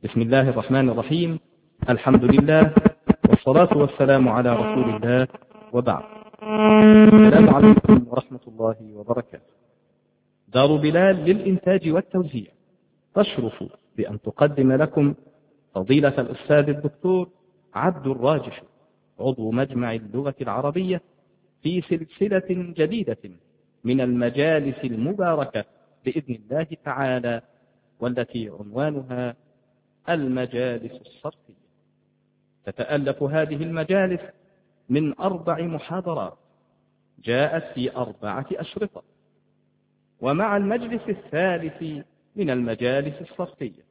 بسم الله الرحمن الرحيم. الحمد لله والصلاة والسلام على رسول الله، وبعد. السلام عليكم ورحمة الله وبركاته. دار بلال للإنتاج والتوزيع تشرف بأن تقدم لكم فضيلة الأستاذ الدكتور عبد الراجح، عضو مجمع اللغة العربية، في سلسلة جديدة من المجالس المباركة بإذن الله تعالى، والتي عنوانها المجالس الصرفية. تتألف هذه المجالس من 4 محاضرات جاءت في 4 أشرطة، ومع المجلس الثالث من المجالس الصرفية.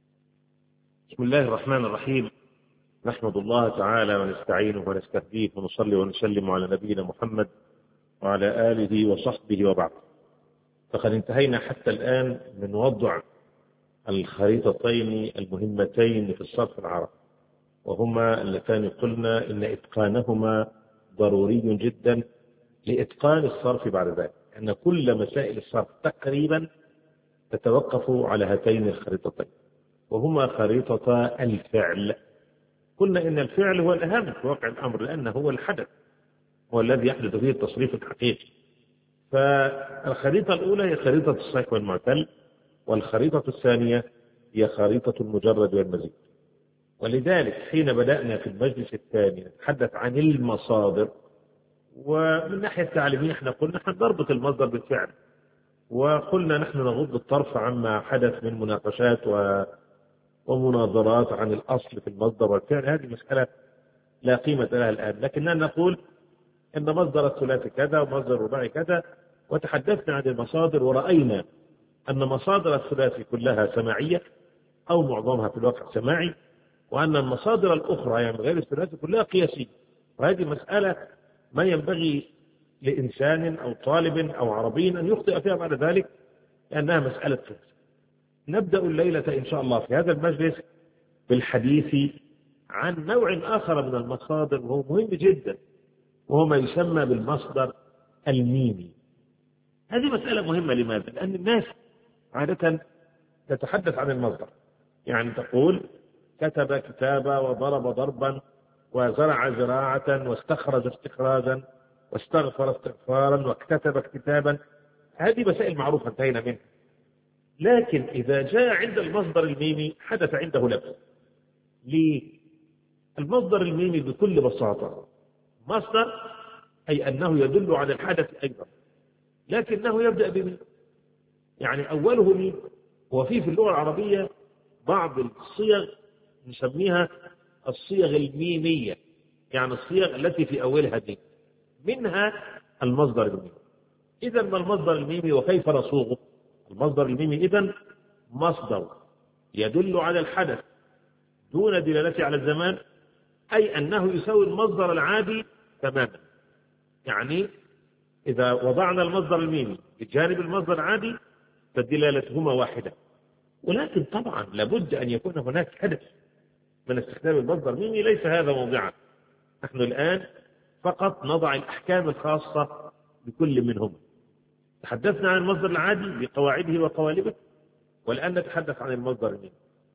بسم الله الرحمن الرحيم. نحمد الله تعالى ونستعينه ونستهديه ونصلي ونسلم على نبينا محمد وعلى آله وصحبه وبعد. فقد انتهينا حتى الآن من وضع الخريطتين المهمتين في الصرف العربي، وهما اللتان قلنا إن إتقانهما ضروري جدا لإتقان الصرف بعد ذلك، أن كل مسائل الصرف تقريبا تتوقف على هاتين الخريطتين، وهما خريطة الفعل. قلنا إن الفعل هو الأهم في واقع الأمر، لأنه هو الحدث، هو الذي يحدث فيه التصريف الحقيقي. فالخريطة الأولى هي خريطة الصحيح والمعتل، والخريطة الثانية هي خريطة المجرد والمزيد. ولذلك حين بدأنا في المجلس الثاني نتحدث عن المصادر، ومن ناحية التعليمية احنا قلنا نحن نربط المصدر بالفعل، وقلنا نحن نغض الطرف عما حدث من مناقشات ومناظرات عن الأصل في المصدر والفعل. هذه مسألة لا قيمة لها الآن، لكننا نقول إن مصدر الثلاثي كذا ومصدر الرباعي كذا، وتحدثنا عن المصادر ورأينا أن مصادر الثلاثي كلها سماعية أو معظمها في الواقع سماعي، وأن المصادر الأخرى يعني غير الثلاثي كلها قياسية. وهذه مسألة ما ينبغي لإنسان أو طالب أو عربي أن يخطئ فيها بعد ذلك، لأنها مسألة قياس. نبدأ الليلة إن شاء الله في هذا المجلس بالحديث عن نوع آخر من المصادر، وهو مهم جدا، وهو ما يسمى بالمصدر الميمي. هذه مسألة مهمة. لماذا؟ لأن الناس عادة تتحدث عن المصدر، يعني تقول كتب كتابا وضرب ضربا وزرع زراعة واستخرج استخراجا واستغفر استغفارا واكتتب اكتتابا. هذه مسائل معروفة انتهينا منها. لكن إذا جاء عند المصدر الميمي حدث عنده لبس. ليه؟ المصدر الميمي بكل بساطة مصدر، أي أنه يدل على الحدث أيضا، لكنه يبدأ بمين؟ يعني أوله مين؟ وفي اللغة العربية بعض الصيغ نسميها الصيغ الميمية، يعني الصيغ التي في أولها دي، منها المصدر الميمي. إذا ما المصدر الميمي وكيف نصوغه؟ المصدر الميمي إذن مصدر يدل على الحدث دون دلالته على الزمان، أي أنه يساوي المصدر العادي تماما. يعني إذا وضعنا المصدر الميمي بجانب المصدر العادي فدلالتهما واحدة. ولكن طبعا لابد أن يكون هناك هدف من استخدام المصدر الميمي، ليس هذا موضعا. نحن الآن فقط نضع الأحكام الخاصة بكل منهما. تحدثنا عن المصدر العادي بقواعده وقوالبه، والآن نتحدث عن المصدر الميمي.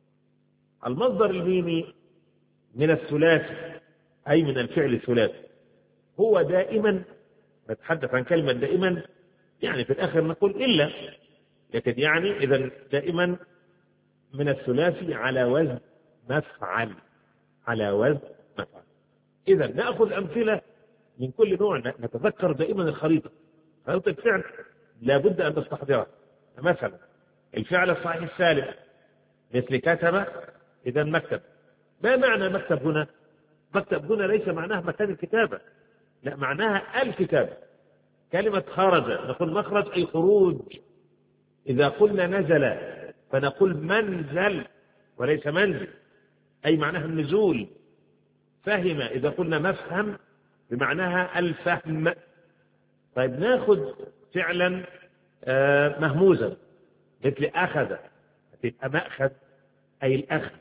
المصدر الميمي من الثلاثي، أي من الفعل الثلاثي، هو دائما، نتحدث عن كلمة دائما يعني في الآخر نقول إلا، لكن يعني إذا دائما من الثلاثي على وزن مفعل، على وزن مفعل. إذا نأخذ أمثلة من كل نوع، نتذكر دائما الخريطة. خريطة الفعل لابد أن نستحضرها. مثلا الفعل الصحيح السالم مثل كتب، إذا مكتب. ما معنى مكتب هنا؟ مكتب هنا ليس معناها مكان الكتابة، لا، معناها الكتابة. كلمة خرج نقول مخرج أي خروج. إذا قلنا نزل فنقول منزل وليس منزل، أي معناها النزول. فهم إذا قلنا مفهم بمعناها الفهم. طيب ناخذ فعلا مهموزا مثل أخذ، يبقى مأخذ أي الأخذ.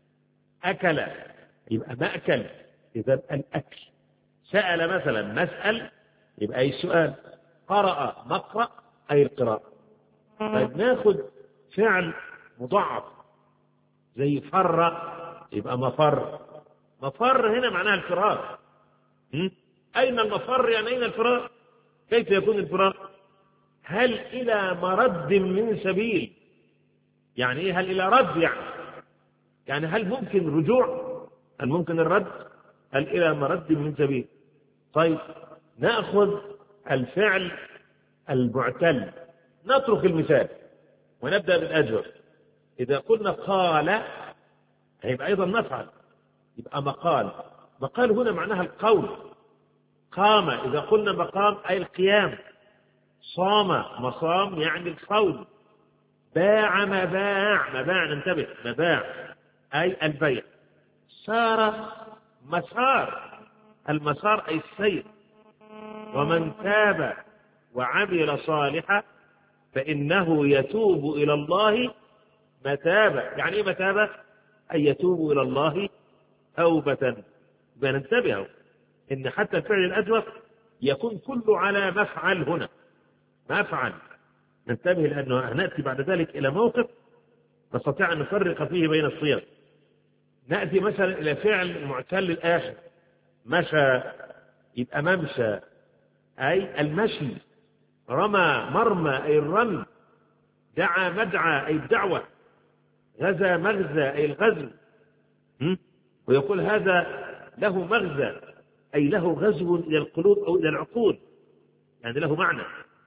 أكل يبقى مأكل، إذا الأكل. سأل مثلا مسأل، يبقى أي السؤال. قرأ مقرأ أي القراءة. طيب ناخذ فعل مضاعف زي فر يبقى مفر. مفر هنا معناها الفرار. أين المفر؟ يعني أين الفرار؟ كيف يكون الفرار؟ هل إلى مرد من سبيل؟ يعني إيه هل إلى رد؟ يعني هل ممكن رجوع؟ هل ممكن الرد؟ هل إلى مرد من سبيل؟ طيب نأخذ الفعل المعتل، نترك المثال ونبدأ بالأجوبة. إذا قلنا قال هيبقى أيضا نفعل، يبقى مقال. مقال هنا معناها القول. قام إذا قلنا مقام أي القيام. صام مصام يعني الصوم. باع مباع، مباع ننتبه، مباع أي البيع. سار مسار، المسار أي السير. ومن تاب وعمل صالحا فإنه يتوب إلى الله متابة. يعني إيه متابة؟ أي يتوب إلى الله توبة. بننتبه إن حتى الفعل الأجوف يكون كله على مفعل هنا، مفعل. ننتبه لأنه نأتي بعد ذلك إلى موقف نستطيع أن نفرق فيه بين الصيغ. نأتي مثلا إلى فعل معتل الآخر، مشى يبقى ممشى أي المشي. رمى مرمى أي الرمي. دعا مدعى أي الدعوة. غزا مغزى أي الغزو. ويقول هذا له مغزى أي له غزو إلى القلوب أو إلى العقول، يعني له معنى.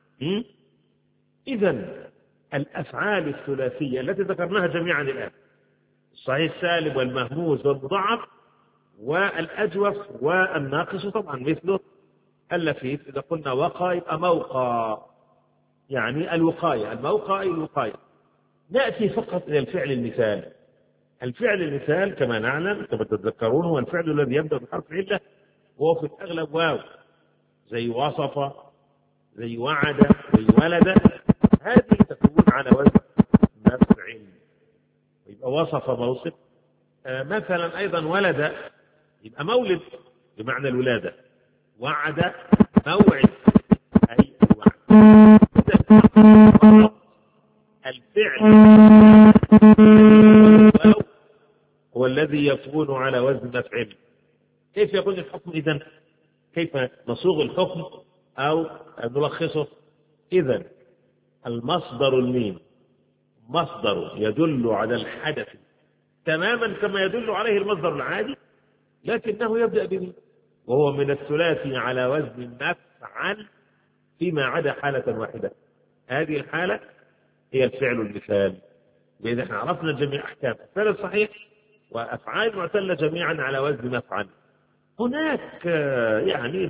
إذن الأفعال الثلاثية التي ذكرناها جميعا الآن، الصحيح السالب والمهموز والمضاعف والأجوف والناقص طبعا مثله اللفيف. إذا قلنا وقى يبقى موقى، يعني الوقاية. الموقى أي الوقاية. نأتي فقط إلى الفعل المثال. الفعل المثال كما نعلم كما تتذكرون هو الفعل الذي يبدأ بحرف علة وهو في الأغلب واو، زي وصف، زي وعد، زي ولد. هذه تكون على وزن مفعل، يبقى وصف موصف. مثلا أيضا ولد يبقى مولد بمعنى الولادة. وعد موعد أي الوعد. الفعل هو الذي يكون على وزن مفعل. كيف يكون الحكم إذن؟ كيف نصوغ الحكم أو نلخصه؟ إذن المصدر الميم مصدر يدل على الحدث تماما كما يدل عليه المصدر العادي، لكنه يبدأ به، وهو من الثلاثي على وزن مفعل فيما عدا حالة واحدة. هذه الحالة هي الفعل المثال. وإذا احنا عرفنا جميع أحكام الفعل الصحيح وأفعال المعتلة جميعا على وزن مفعل. هناك يعني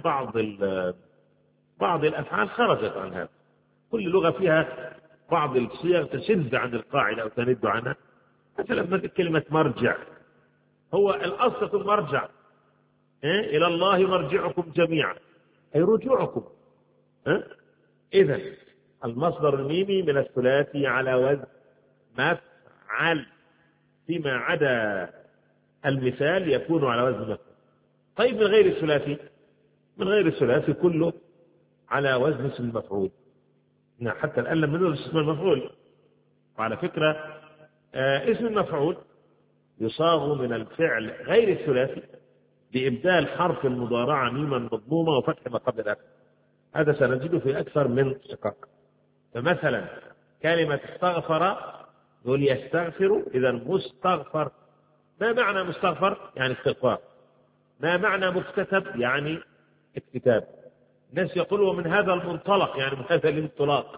بعض الأفعال خرجت عن هذا. كل لغة فيها بعض الصيغ تشذ عن القاعدة أو تند عنها. مثلا كلمة مرجع، هو الأصل في المرجع إلى الله مرجعكم جميعا أي رجوعكم. إذن المصدر الميمي من الثلاثي على وزن مفعل فيما عدا المثال يكون على وزن مفعل. طيب من غير الثلاثي؟ من غير الثلاثي كله على وزن اسم المفعول. حتى الآن لم ندرس اسم المفعول. وعلى فكرة اسم المفعول يصاغ من الفعل غير الثلاثي بإبدال حرف المضارعة ميما مضمومة وفتح ما قبل الآخر. هذا سنجده في أكثر من شقاق. فمثلا كلمة استغفر نقول يستغفر، إذا مستغفر. ما معنى مستغفر؟ يعني استغفار. ما معنى مكتتب؟ يعني اكتتاب. الناس يقولوا من هذا المنطلق، يعني من هذا الانطلاق.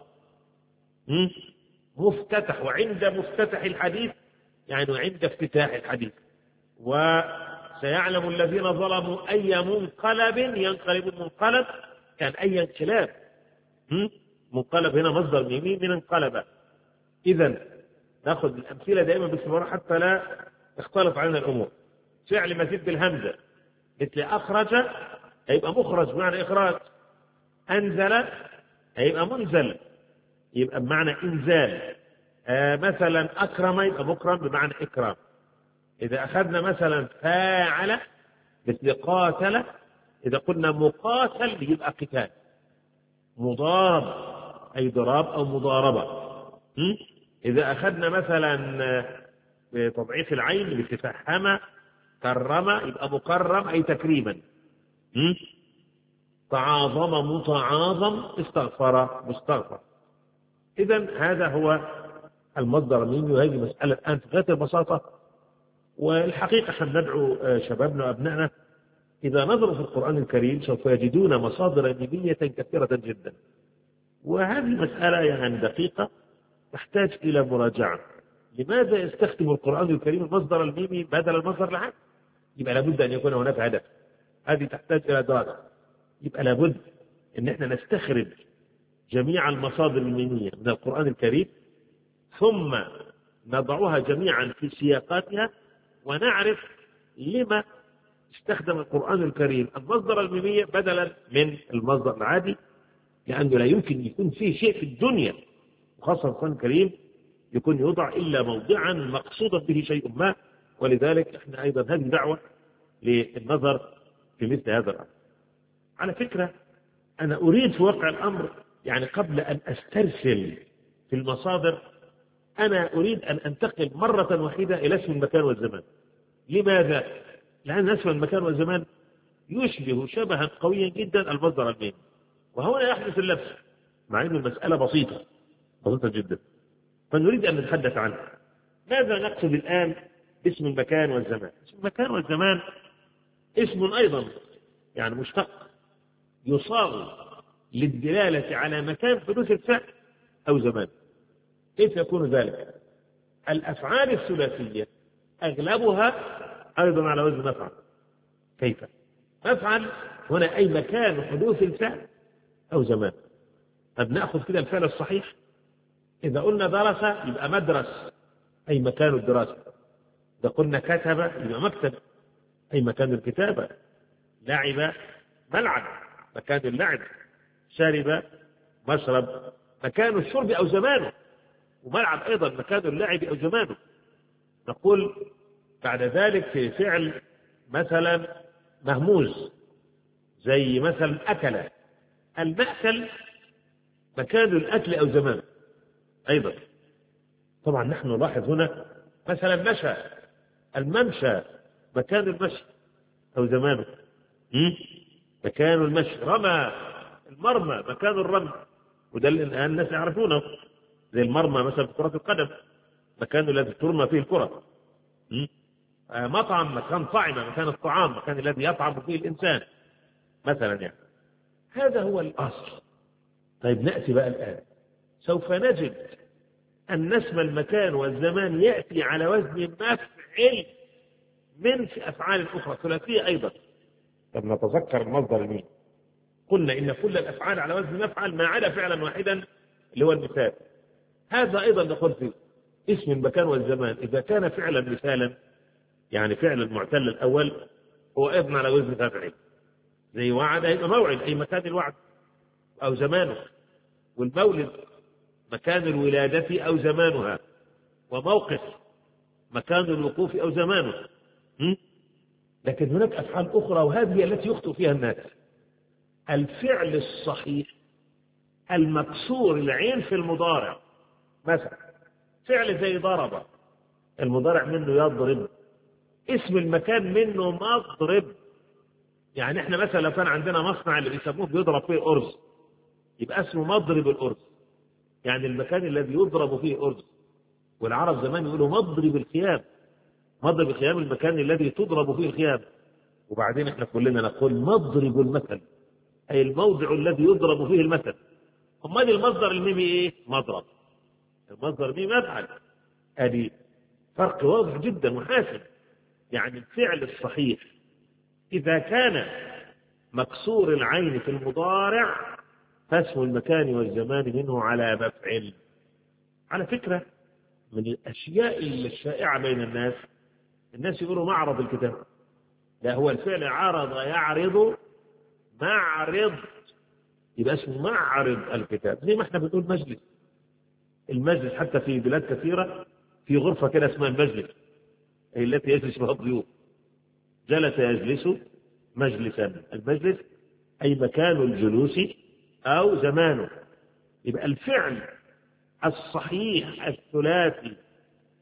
مفتتح، وعند مفتتح الحديث يعني عند افتتاح الحديث. وسيعلم الذين ظلموا أي منقلب ينقلب المنقلب، كان أي انقلاب. منقلب هنا مصدر ميمي من انقلب. إذن نأخذ الأمثلة دائما باستمرار حتى لا تختلط علينا الأمور. فعل مزيد بالهمزة مثل أخرج يبقى مخرج بمعنى إخراج. أنزل يبقى منزل يبقى بمعنى إنزال. مثلا أكرم يبقى مكرم بمعنى إكرام. إذا أخذنا مثلا فاعل مثل قاتل، إذا قلنا مقاتل يبقى قتال. مضارب أي ضراب أو مضاربة. إذا أخذنا مثلا بتضعيف العين بتفهم، كرم يبقى مكرم أي تكريما. تعاظم متعاظم، استغفر مستغفر. إذن هذا هو المصدر الميمي، وهذه مسألة الآن في غاية البساطة. والحقيقة احنا ندعو شبابنا وأبنائنا إذا نظروا في القرآن الكريم سوف يجدون مصادر ميمية كثيرة جدا، وهذه مسألة يعني دقيقة تحتاج إلى مراجعة. لماذا يستخدم القرآن الكريم المصدر الميمي بدل المصدر العام؟ يبقى لابد أن يكون هناك هدف، هذه تحتاج إلى دراسة. يبقى لابد أن احنا نستخرج جميع المصادر الميمية من القرآن الكريم، ثم نضعها جميعا في سياقاتها، ونعرف لما استخدم القرآن الكريم المصدر الميمي بدلا من المصدر العادي، لأنه لا يمكن يكون فيه شيء في الدنيا وخاصة القرآن الكريم يكون يوضع إلا موضعا مقصودا به شيء ما. ولذلك احنا أيضا هذه دعوة للنظر في مثل هذا الأمر. على فكرة أنا أريد في واقع الأمر يعني قبل أن أسترسل في المصادر أنا أريد أن أنتقل مرة واحدة إلى اسم المكان والزمان. لماذا؟ لأن اسم المكان والزمان يشبه شبها قويا جدا المصدر الميمي، وهنا يحدث اللبس مع أن المسألة بسيطة جدا، فنريد أن نتحدث عنها. ماذا نقصد الآن باسم المكان والزمان؟ اسم المكان والزمان اسم أيضا يعني مشتق يصاغ للدلالة على مكان حدوث الفعل أو زمان. كيف يكون ذلك؟ الأفعال الثلاثية أغلبها أيضا على وزن مفعل. كيف؟ مفعل هنا أي مكان حدوث الفعل أو زمان. طب نأخذ كده الفعل الصحيح. إذا قلنا درس يبقى مدرس أي مكان الدراسة. إذا قلنا كتب يبقى مكتب أي مكان الكتابة. لعب ملعب مكان اللعب. شرب مشرب مكان الشرب أو زمانه، وملعب أيضا مكان اللعب أو زمانه. نقول بعد ذلك في فعل مثلا مهموز زي مثلا أكل، المأكل مكان الأكل أو زمانه أيضا. طبعا نحن نلاحظ هنا مثلا مشى، الممشى مكان المشي أو زمانه مكان المشي. رمى، المرمى مكان الرمي، وده الآن الناس يعرفونه، زي المرمى مثلا في كرة القدم مكان الذي ترمى فيه الكرة. مطعم مكان طعمة مكان الطعام، مكان الذي يطعم فيه الإنسان مثلا يعني. هذا هو الأصل. طيب نأتي بقى الآن سوف نجد أن اسم المكان والزمان يأتي على وزن مفعل من في أفعال أخرى ثلاثية أيضا. طب نتذكر المصدر المين. قلنا إن كل الأفعال على وزن مفعل ما عدا فعلا واحدا اللي هو المثال. هذا أيضا نقول في اسم المكان والزمان إذا كان فعلا مثالا، يعني فعل المعتل الأول هو أيضا على وزن مفعل. زي وعد هيبقى موعد أي مكان الوعد أو زمانه، والمولد مكان الولادة أو زمانها، وموقف مكان الوقوف أو زمانه. لكن هناك أفعال أخرى وهذه التي يخطئ فيها الناس. الفعل الصحيح المكسور العين في المضارع، مثلا فعل زي ضرب، المضارع منه يضرب، اسم المكان منه مضرب. يعني احنا مثلا لو كان عندنا مصنع اللي بيسموه بيضرب فيه أرز يبقى اسمه مضرب الأرز، يعني المكان الذي يضرب فيه أرز. والعرب زمان يقولوا مضرب الخيام، مضرب الخيام المكان الذي تضرب فيه الخيام. وبعدين احنا كلنا نقول مضرب المثل أي الموضع الذي يضرب فيه المثل. أمال المصدر الميمي إيه؟ مضرب. المصدر الميمي مفعل. هذه فرق واضح جدا وحاسم. يعني الفعل الصحيح إذا كان مكسور العين في المضارع فاسم المكان والزمان منه على مفعل. على فكرة من الأشياء الشائعة بين الناس يقولوا معرض الكتاب. لا، هو الفعل عرض يعرض معرض، يبقى اسمه معرض الكتاب. زي ما احنا بنقول مجلس. المجلس حتى في بلاد كثيرة في غرفة كده اسمها المجلس التي يجلس بها الضيوف. جلس يجلس مجلسا. المجلس أي مكان الجلوس أو زمانه. يبقى الفعل الصحيح الثلاثي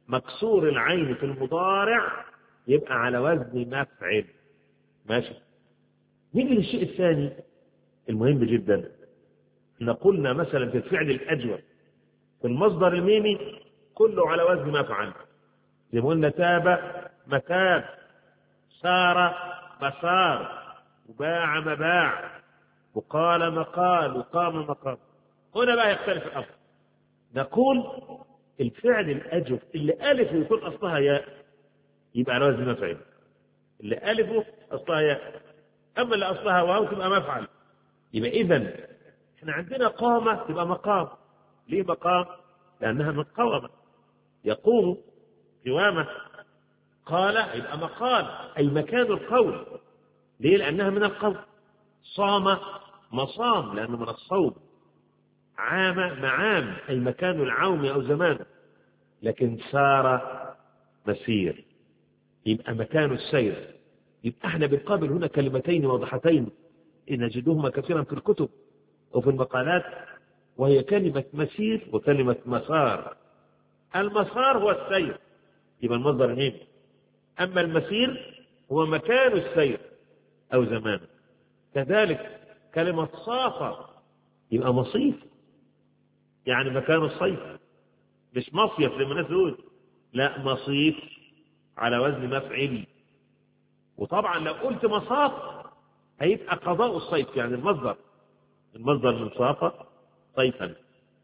مكسور العين في المضارع يبقى على وزن مفعل. ماشي. نيجي للشيء الثاني المهم جدا. احنا قلنا مثلا في الفعل الأجوف في المصدر الميمي كله على وزن مفعل، زي ما قلنا تاب متاب، سار مسار، وباع مباع، وقال مقال، وقام مقام. هنا بقى يختلف الأمر. نقول الفعل الأجوف اللي ألف يكون أصلها ياء يبقى على وزن مفعل، اللي ألفه أصلها ياء، أما اللي أصلها واو تبقى مفعل. يبقى إذن احنا عندنا قامة تبقى مقام. ليه مقام؟ لأنها من قومة، يقوم قوامة. قال يبقى مقال، أي مكان القول. ليه؟ لأنها من القول. صام مصام لأنه من الصوم. عام معام، أي مكان العوم أو زمان. لكن سار مسير، يبقى مكان السير. يبقى احنا بنقابل هنا كلمتين واضحتين نجدهما كثيرا في الكتب وفي المقالات، وهي كلمة مسير وكلمة مسار. المسار هو السير، يبقى المصدر ميم. أما المسير هو مكان السير أو زمانه. كذلك كلمة صافة يبقى مصيف، يعني مكان الصيف، مش مصيف لما الناس تقول، لا مصيف على وزن مفعل. وطبعا لو قلت مصاف هيبقى قضاء الصيف، يعني المصدر من صافة صيفا.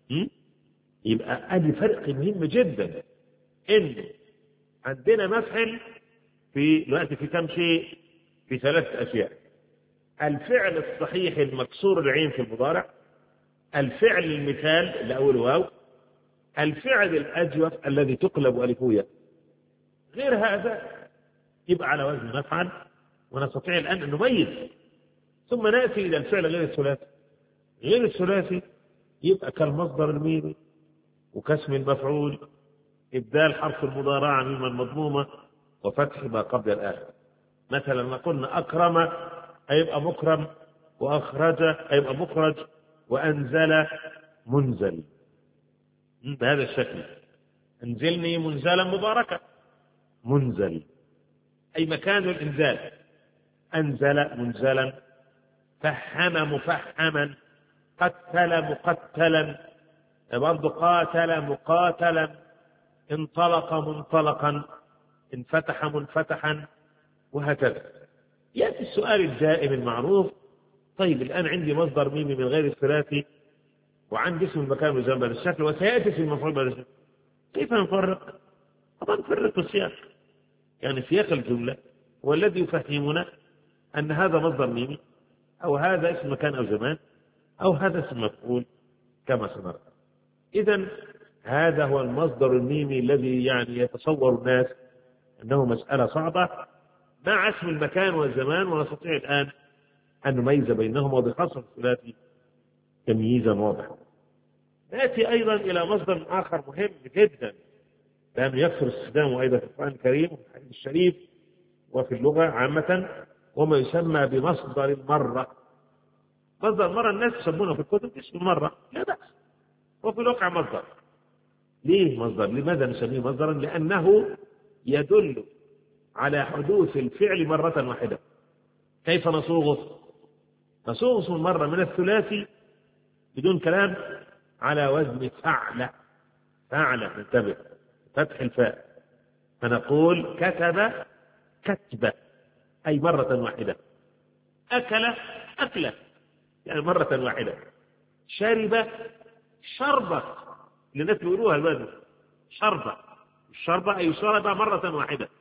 يبقى ادي فرق مهم جدا، ان عندنا مفعل في الوقت في كم شيء؟ في 3 أشياء. الفعل الصحيح المكسور العين في المضارع، الفعل المثال اللي أوله واو، الفعل الأجوف الذي تقلب ألفه ياء. غير هذا يبقى على وزن مفعل، ونستطيع الآن أن نميز. ثم نأتي إلى الفعل غير الثلاثي. غير الثلاثي يبقى كالمصدر الميمي وكاسم المفعول، إبدال حرف المضارعة ميما المضمومة وفتح ما قبل الآخر. مثلا ما قلنا أكرم هيبقى مكرم، وأخرج هيبقى مخرج، وأنزل منزل. بهذا الشكل. انزلني منزلا مباركا، منزل أي مكان الإنزال. أنزل منزلا، فحم مفحما، قتل مقتلا، برضه قاتل مقاتلا، انطلق منطلقا، انفتح منفتحا، وهكذا. يأتي السؤال الدائم المعروف: طيب الآن عندي مصدر ميمي من غير الثلاثي، وعندي اسم المكان بجنب الشكل، وسيأتي اسم المفعول بهذا الشكل، كيف نفرق؟ طبعا نفرق السياق، يعني سياق الجملة هو الذي يفهمنا أن هذا مصدر ميمي، أو هذا اسم مكان أو زمان، أو هذا اسم مفعول كما سنرى. إذن هذا هو المصدر الميمي الذي يعني يتصور الناس أنه مسألة صعبة مع اسم المكان والزمان، ونستطيع الآن أن نميز بينهما، وبخاصة الثلاثي تمييزا واضحا. نأتي أيضا إلى مصدر آخر مهم جدا، لأنه يكثر استخدامه أيضا في القرآن الكريم وفي الحديث الشريف وفي اللغة عامة، وما يسمى بمصدر المرة. مصدر المرة الناس يسمونه في الكتب اسم المرة، لا بأس، وفي الواقع مصدر. ليه مصدر؟ لماذا نسميه مصدرا؟ لأنه يدل على حدوث الفعل مرة واحدة. كيف نصوغه؟ نصوغ اسم المرة من الثلاثي بدون كلام على وزن فعل. فعل، انتبه، فتح الفاء، فنقول كتب كتبة أي مرة واحدة. أكل أكلة يعني مرة واحدة. شرب شربة، للناس بيقولوها الوزن شربة، الشربة أي شرب مرة واحدة.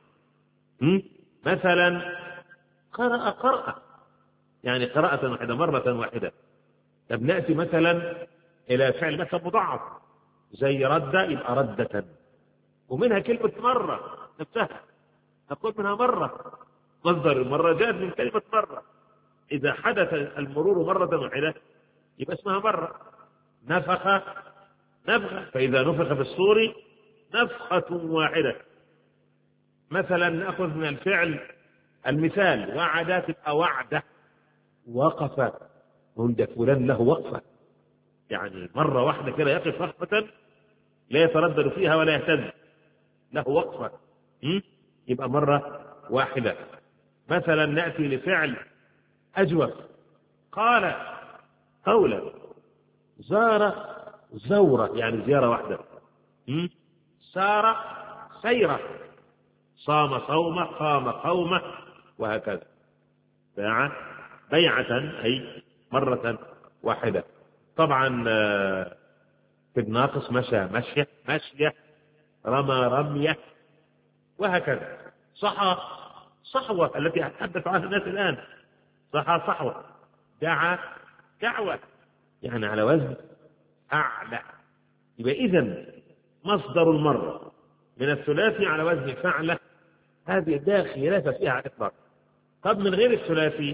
مثلا قرأ قرأ يعني قراءة واحدة مرة واحدة. طب نأتي مثلا إلى فعل مثلا مضاعف زي رد، يبقى ردة، ومنها كلمة مرة نفسها نقول منها مرة. مصدر المرة جاءت من كلمة مرة. إذا حدث المرور مرة واحدة يبقى اسمها مرة. نفخ نفخة، فإذا نفخ في الصور نفخة واحدة. مثلا نأخذ من الفعل المثال وعد تبقى وعدة. وقف، عند فلان له وقفة، يعني مرة واحدة كده يقف وقفة لا يتردد فيها ولا يهتز. له وقفة، يبقى مرة واحدة. مثلا نأتي لفعل أجوف، قال قولا، زار زورة يعني زيارة واحدة، سار سيرة، صام صومة، قام قومة، وهكذا. باع بيعة أي مرة واحدة. طبعا في الناقص مشى مشية مشية، رمى رمية، وهكذا. صحى صحوة التي أتحدث عنها الناس الآن، صحى صحوة. دعا دعوة، يعني على وزن أعلى. يبقى إذن مصدر المرة من الثلاثي على وزن فعلة، هذه لا خلاف فيها على الإطلاق. طب من غير الثلاثي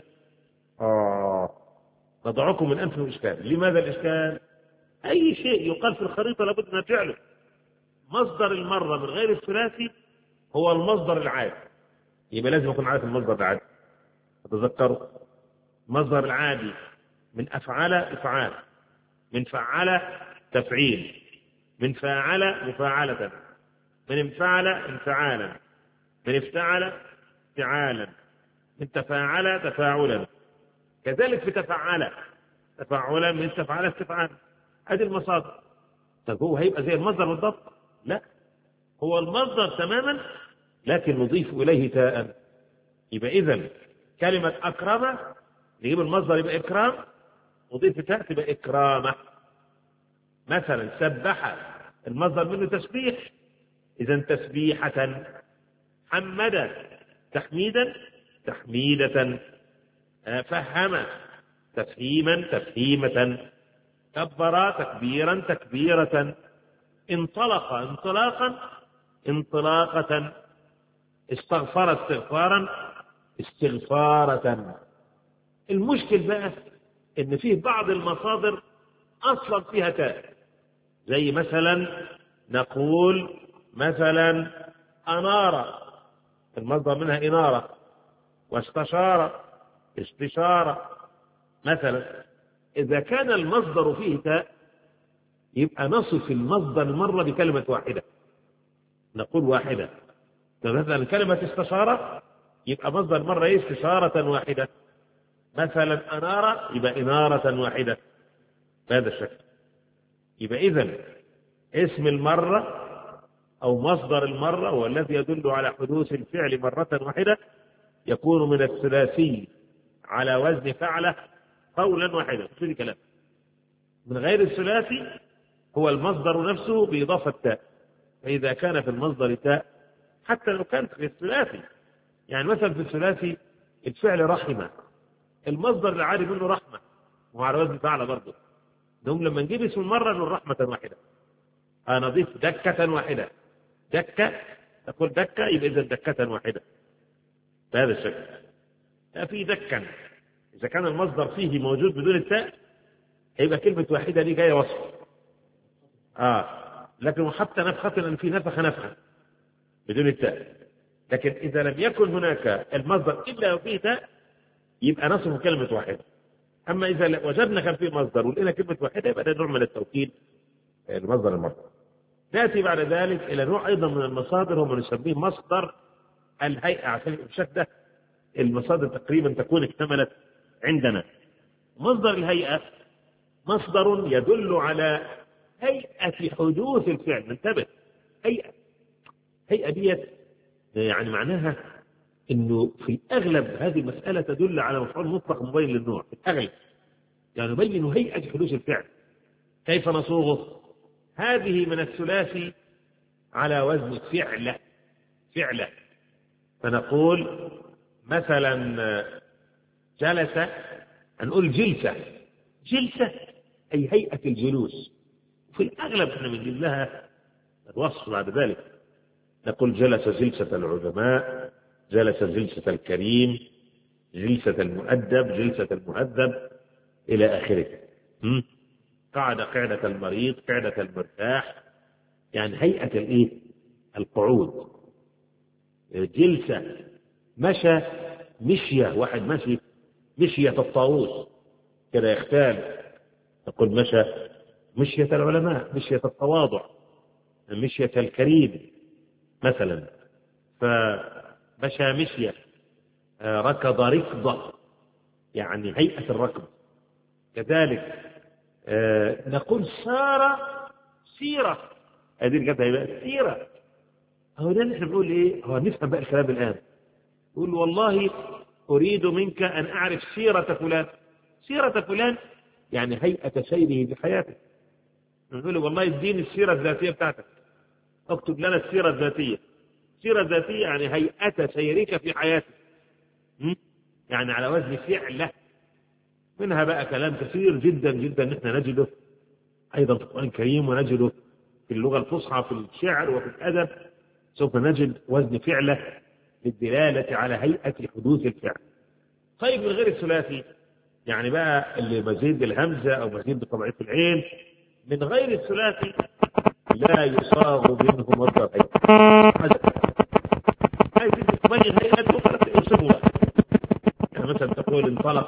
نضعكم من أنف الإشكال. لماذا الإشكال؟ أي شيء يقال في الخريطة لابد أن نرجع له. مصدر المرة من غير الثلاثي هو المصدر العادي، يبقى لازم أكون عارف المصدر العادي. تذكروا المصدر العادي من أفعل إفعال، من فعل تفعيل، من فاعل مفاعلة، من انفعل انفعالا، من افتعل افتعالا، من تفاعل تفاعلا. كذلك في تفعل تفعلا، من تفعل استفعالا. هذه المصادر. طب هو هيبقى زي المصدر بالضبط؟ لا، هو المصدر تماما لكن نضيف إليه تاء. يبقى إذن كلمة أكرم نجيب المصدر يبقى إكرام، نضيف تاء تبقى إكرامة. مثلا سبح المصدر منه تسبيح، إذن تسبيحة. حمد تحميدا تحميدة. فهم تفهيما تفهيمة. كبر تكبيرا تكبيرة. انطلق انطلاقا انطلاقة. استغفر استغفارا استغفارة. المشكل بقى ان فيه بعض المصادر اصلا فيها تاء، زي مثلا نقول مثلا انار، المصدر منها انارة، واستشار استشارة مثلا. اذا كان المصدر فيه تاء يبقى نصف المصدر المرة بكلمة واحدة، نقول واحدة. مثلا كلمة استشارة يبقى مصدر مرة استشارة واحدة. مثلا أنار يبقى إنارة واحدة، بهذا الشكل. يبقى إذن اسم المرة أو مصدر المرة هو الذي يدل على حدوث الفعل مرة واحدة، يكون من الثلاثي على وزن فعله قولا واحدا، في كلام. من غير الثلاثي هو المصدر نفسه بإضافة تاء. فإذا كان في المصدر تاء حتى لو كانت في الثلاثي، يعني مثلا في الثلاثي الفعل رحمة، المصدر العادي منه رحمة وعلى وزن فعل برضه. نقوم لما نجيب اسم المرة نقول رحمة واحدة. نضيف دكة واحدة، دكة تقول دكة يبقى إذا دكة واحدة، بهذا الشكل. في دكا إذا كان المصدر فيه موجود بدون التاء هيبقى كلمة واحدة دي جاية وصف. لكن حتى نفخة أن في نفخ نفخة بدون التاء. لكن إذا لم يكن هناك المصدر إلا وفيه تاء يبقى نصف كلمة واحدة. أما إذا وجدنا كان فيه مصدر ولقينا كلمة واحدة يبقى ده نوع من التوكيد، المصدر المصدر. نأتي بعد ذلك إلى نوع أيضا من المصادر هم نسميه مصدر الهيئة، عشان الإرشاد ده المصادر تقريبا تكون اكتملت عندنا. مصدر الهيئة مصدر يدل على هيئة حدوث الفعل. انتبه، هيئة ديت يعني معناها انه في الاغلب هذه المسألة تدل على مفعول مطلق مبين للنوع في الاغلب، يعني يبين هيئة حدوث الفعل. كيف نصوغه؟ هذه من الثلاثي على وزن فعلة. فنقول مثلا جلس، هنقول جلسة أي هيئة الجلوس. في الأغلب احنا بنجيب لها الوصف بعد ذلك، نقول جلس جلسة العلماء، جلس جلسة الكريم، جلسة المؤدب، جلسة المهذب، إلى آخره. قعد قعدة المريض، قعدة المرتاح، يعني هيئة القعود. جلسة مشى مشية، واحد مشي مشية الطاووس كده يختال، نقول مشى مشية العلماء، مشية التواضع، مشية الكريم، مثلا، فمشى مشية، ركض ركضة يعني هيئة الركض. كذلك نقول سار سيرة، هذه الجبهة يبقى سيرة. هو ده اللي احنا بنقول ايه، هو نفهم بقى الكلام الآن. يقول والله أريد منك أن أعرف سيرة فلان. سيرة فلان يعني هيئة سيره في حياته. نقول والله اديني السيرة الذاتية بتاعتك، اكتب لنا السيرة الذاتية. السيرة الذاتية يعني هيئة سيرك في حياتك، يعني على وزن فعله. منها بقى كلام كثير جدا جدا نحن نجده أيضا في القرآن الكريم، ونجده في اللغة الفصحى في الشعر وفي الأدب. سوف نجد وزن فعله للدلالة على هيئة حدوث الفعل. طيب من غير الثلاثي، يعني بقى اللي مزيد بالهمزة أو مزيد بطبيعة العين، من غير الثلاثي لا يصاغ منه مصدر هيئة. عايزين تبين هيئته فلا تنسبه. يعني مثلا تقول انطلق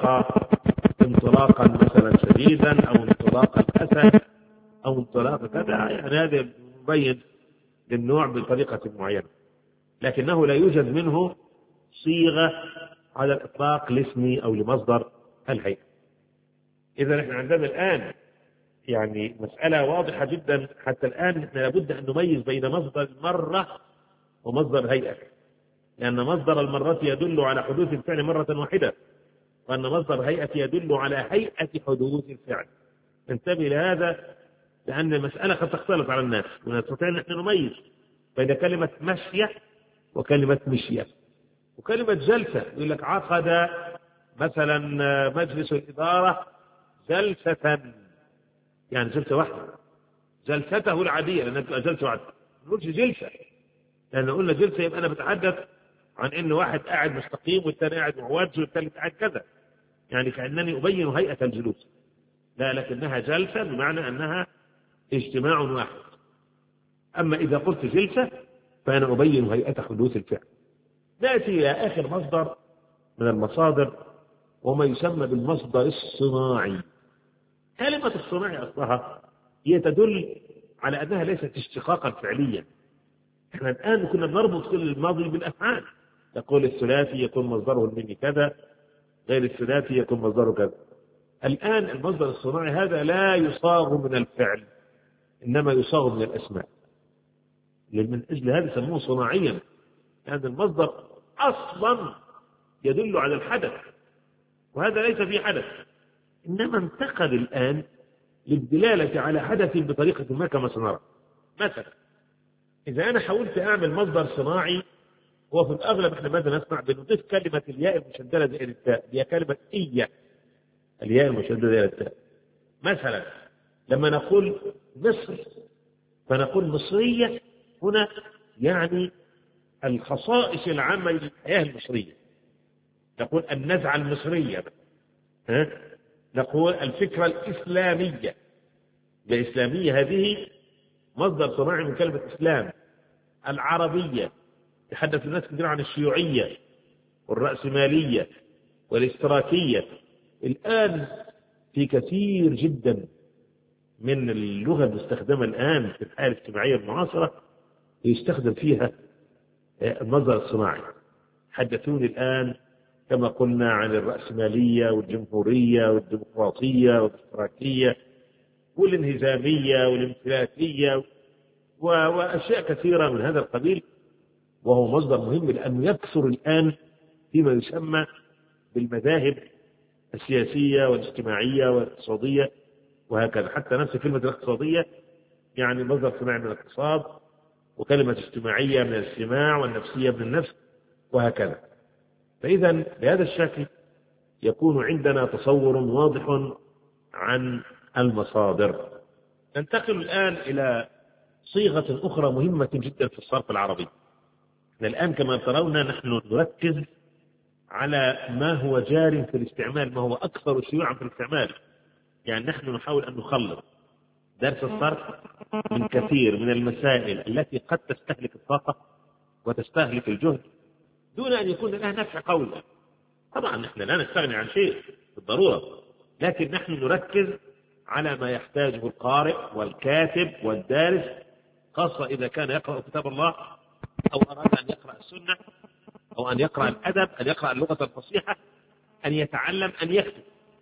انطلاقا مثلا شديدا، أو انطلاق الأسد، أو انطلاق كذا، يعني هذا مبين للنوع بطريقة معينة، لكنه لا يوجد منه صيغة على الإطلاق لاسم أو لمصدر الهيئة. إذا نحن عندنا الآن يعني مسألة واضحة جدا. حتى الآن نحن لابد أن نميز بين مصدر المرة ومصدر الهيئة، لأن مصدر المرة يدل على حدوث الفعل مرة واحدة، وأن مصدر الهيئة يدل على هيئة حدوث الفعل. انتبه لهذا، لأن المسألة قد تختلف على الناس، ونستطيع أن نحن نميز بين كلمة مشية وكلمة مشية وكلمة جلسة. يقول لك عقد مثلا مجلس الإدارة جلسة، يعني جلسة واحدة، جلسته العادية، لأنها تبقى جلسة واحدة. ما نقولش جلسة، لأن قلنا جلسة يبقى أنا بتحدث عن إن واحد قاعد مستقيم والثاني قاعد معوج والثالث قاعد كذا، يعني كأنني أبين هيئة الجلوس. لا، لكنها جلسة بمعنى أنها اجتماع واحد. أما إذا قلت جلسة فأنا أبين هيئة حدوث الفعل. نأتي إلى آخر مصدر من المصادر، وما يسمى بالمصدر الصناعي. كلمة الصناعي أصلها هي تدل على أنها ليست اشتقاقا فعليا. احنا الآن كنا بنربط كل الماضي بالأفعال، تقول الثلاثي يكون مصدره المني كذا، غير الثلاثي يكون مصدره كذا. الآن المصدر الصناعي هذا لا يصاغ من الفعل، إنما يصاغ من الأسماء. من أجل هذا سموه صناعيا، لأن المصدر أصلا يدل على الحدث، وهذا ليس في حدث، إنما انتقل الآن للدلالة على حدث بطريقة ما كما سنرى. مثلا إذا أنا حاولت أعمل مصدر صناعي، وفي الأغلب إحنا ماذا نسمع؟ بنضيف كلمة الياء المشددة إلى التاء، هي كلمة إية، الياء المشددة إلى التاء. مثلا لما نقول مصر فنقول مصرية، هنا يعني الخصائص العامة للحياة المصرية. نقول النزعة المصرية، نقول الفكرة الإسلامية. الإسلامية هذه مصدر صناعي من كلمة إسلام. العربية، يتحدث الناس كثير عن الشيوعية والرأسمالية والاشتراكية. الآن في كثير جدا من اللغة المستخدمة الآن في الحياة الاجتماعية المعاصرة يستخدم فيها المصدر الصناعي. حدثوني الآن كما قلنا عن الرأسمالية والجمهورية والديمقراطية والاشتراكية والانهزامية والانفلاتية وأشياء كثيرة من هذا القبيل، وهو مصدر مهم لأنه يكثر الآن فيما يسمى بالمذاهب السياسية والاجتماعية والاقتصادية وهكذا. حتى نفس كلمة الاقتصادية يعني مصدر صناعي من الاقتصاد، وكلمة اجتماعية من الاجتماع، والنفسية من النفس وهكذا. فإذا بهذا الشكل يكون عندنا تصور واضح عن المصادر. ننتقل الآن إلى صيغة أخرى مهمة جدا في الصرف العربي. الآن كما ترون نحن نركز على ما هو جار في الاستعمال، ما هو أكثر شيوعا في الاستعمال. يعني نحن نحاول أن نخلص درس الصرف من كثير من المسائل التي قد تستهلك الطاقة وتستهلك الجهد دون أن يكون لها نفع قوي. طبعا نحن لا نستغني عن شيء بالضرورة، لكن نحن نركز على ما يحتاجه القارئ والكاتب والدارس، خاصة إذا كان يقرأ كتاب الله أو أراد أن يقرأ السنة أو أن يقرأ الأدب، أن يقرأ اللغة الفصيحة، أن يتعلم، أن يكتب.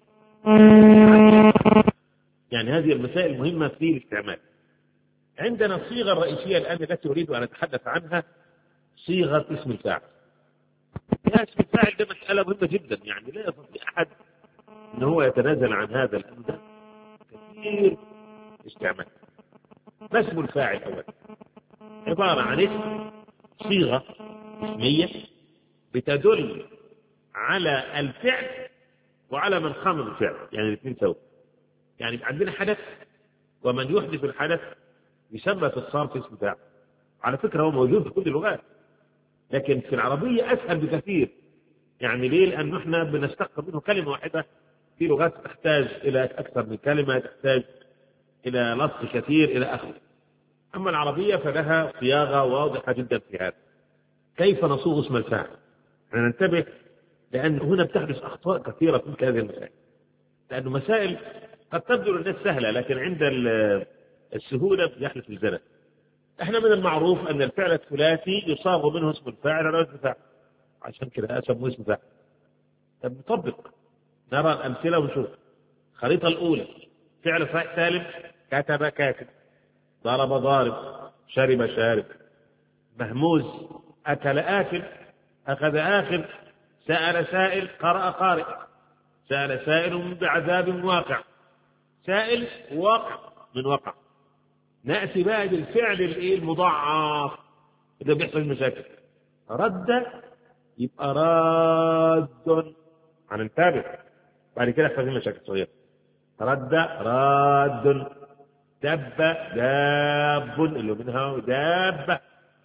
يعني هذه المسائل مهمة في الاستعمال. عندنا الصيغة الرئيسية الآن التي أريد أن أتحدث عنها صيغة اسم الفاعل. اسم الفاعل ده مسألة مهمة جدا، يعني لا يستطيع أحد أن هو يتنازل عن هذا الأمر كثير استعمال. ما اسم الفاعل أولا؟ عبارة عن اسم، صيغة اسمية بتدل على الفعل وعلى من قام بالفعل، يعني الاثنين سوا. يعني عندنا حدث ومن يحدث الحدث يسمى في الصرف اسم فاعل. على فكرة هو موجود في كل اللغات، لكن في العربية أسهل بكثير. يعني ليه؟ لأن احنا بنستقبل منه كلمة واحدة. في لغات تحتاج إلى أكثر من كلمة، تحتاج إلى لفظ كثير إلى آخره. أما العربية فلها صياغة واضحة جدا في هذا. كيف نصوغ اسم الفاعل؟ ننتبه، لأن هنا بتحدث أخطاء كثيرة في هذه المسائل، لأنه مسائل قد تبدو للناس سهلة، لكن عند السهولة يحدث الزلل. احنا من المعروف أن الفعل الثلاثي يصاغ منه اسم الفاعل على وزن فاعل، عشان كده أسموه اسم فاعل. طب نطبق، نرى الأمثلة ونشوف. الخريطة الأولى فعل فاعل سالم: كتب كاتب، ضرب ضارب، شرب شارب، مهموز، أكل آكل، أخذ آخر، سأل سائل، قرأ قارئ، سأل سائل بعذاب واقع. سائل واقع من وقع. نأتي بقى بالفعل المضاعف إذا بيحصل مشاكل. رد يبقى راد عن التابع، بعد كده يحصل مشاكل صغيرة. رد راد. دب داب اللي منها دابة.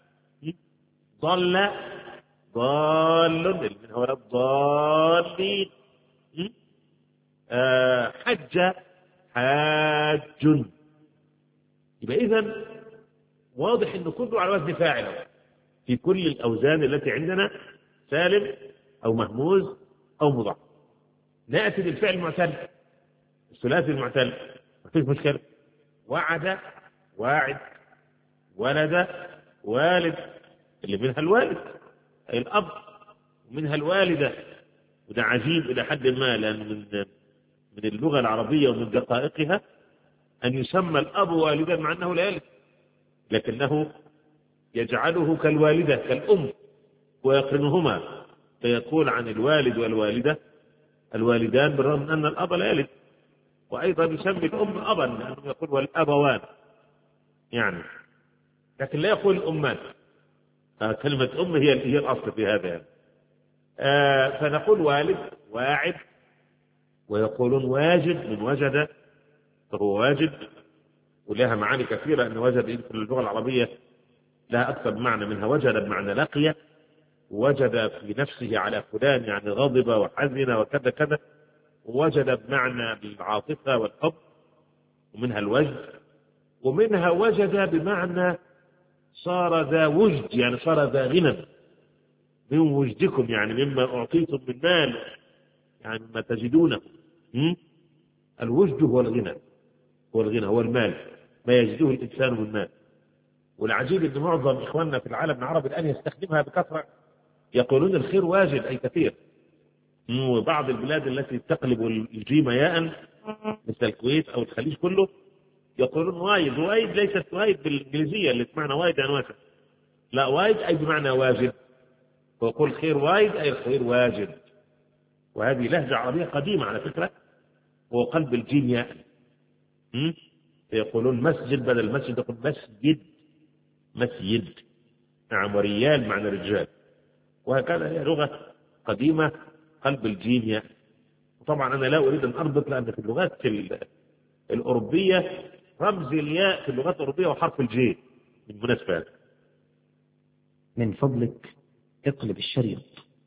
ضل ضال اللي منها ولا الضالين. حج حاج. يبقى إذن واضح إنه كله على وزن فاعل في كل الأوزان التي عندنا، سالم أو مهموز أو مضاعف. نأتي للفعل المعتل، الثلاثي المعتل، ما فيش مشكلة. وعد واعد، ولد والد اللي منها الوالد أي الأب، ومنها الوالدة. وده عجيب إلى حد ما، لأن من اللغة العربية ومن دقائقها أن يسمى الأب والدا مع أنه لا يلد، لكنه يجعله كالوالدة كالأم ويقرنهما، فيقول عن الوالد والوالدة الوالدان بالرغم من أن الأب لا يلد. وأيضا يسمي الأم أبا لأنه يقول والأبوان يعني، لكن لا يقول الأمان. كلمة أم هي الأصل في هذا. فنقول والد واعد، ويقولون واجد من وجد، فهو واجد. ولها معاني كثيرة، أن وجد في اللغة العربية لها أكثر بمعنى منها وجد بمعنى لقي، ووجد في نفسه على فلان يعني غضب وحزن وكذا كذا، ووجد بمعنى العاطفة والحب، ومنها الوجد. ومنها وجد بمعنى صار ذا وجد، يعني صار ذا غنى من وجدكم، يعني مما أعطيتم من مال، يعني ما تجدونه. الوجد هو الغنى، هو المال، ما يجده الإنسان من مال. والعجيب أن معظم إخواننا في العالم العربي الآن يستخدمها بكثرة، يقولون الخير واجد أي كثير. وبعض البلاد التي تقلب الجيم ياء مثل الكويت أو الخليج كله يقولون وايد. وايد ليست وايد بالإنجليزية اللي بمعنى وايد يعني واسع، لا، وايد أي بمعنى واجد. ويقول خير وايد أي الخير واجد. وهذه لهجة عربية قديمة على فكرة، وقلب الجيم ياء. يقولون مسجد بدل مسجد يقول مسجد، مسجد. نعم، وريال معنى رجال. وهكذا هي لغة قديمة، قلب الجيم ياء. وطبعا أنا لا أريد أن أربط، لأن في اللغات الأوروبية رمز الياء في اللغات الأوروبية وحرف الجي بالمناسبة. من فضلك اقلب الشريط.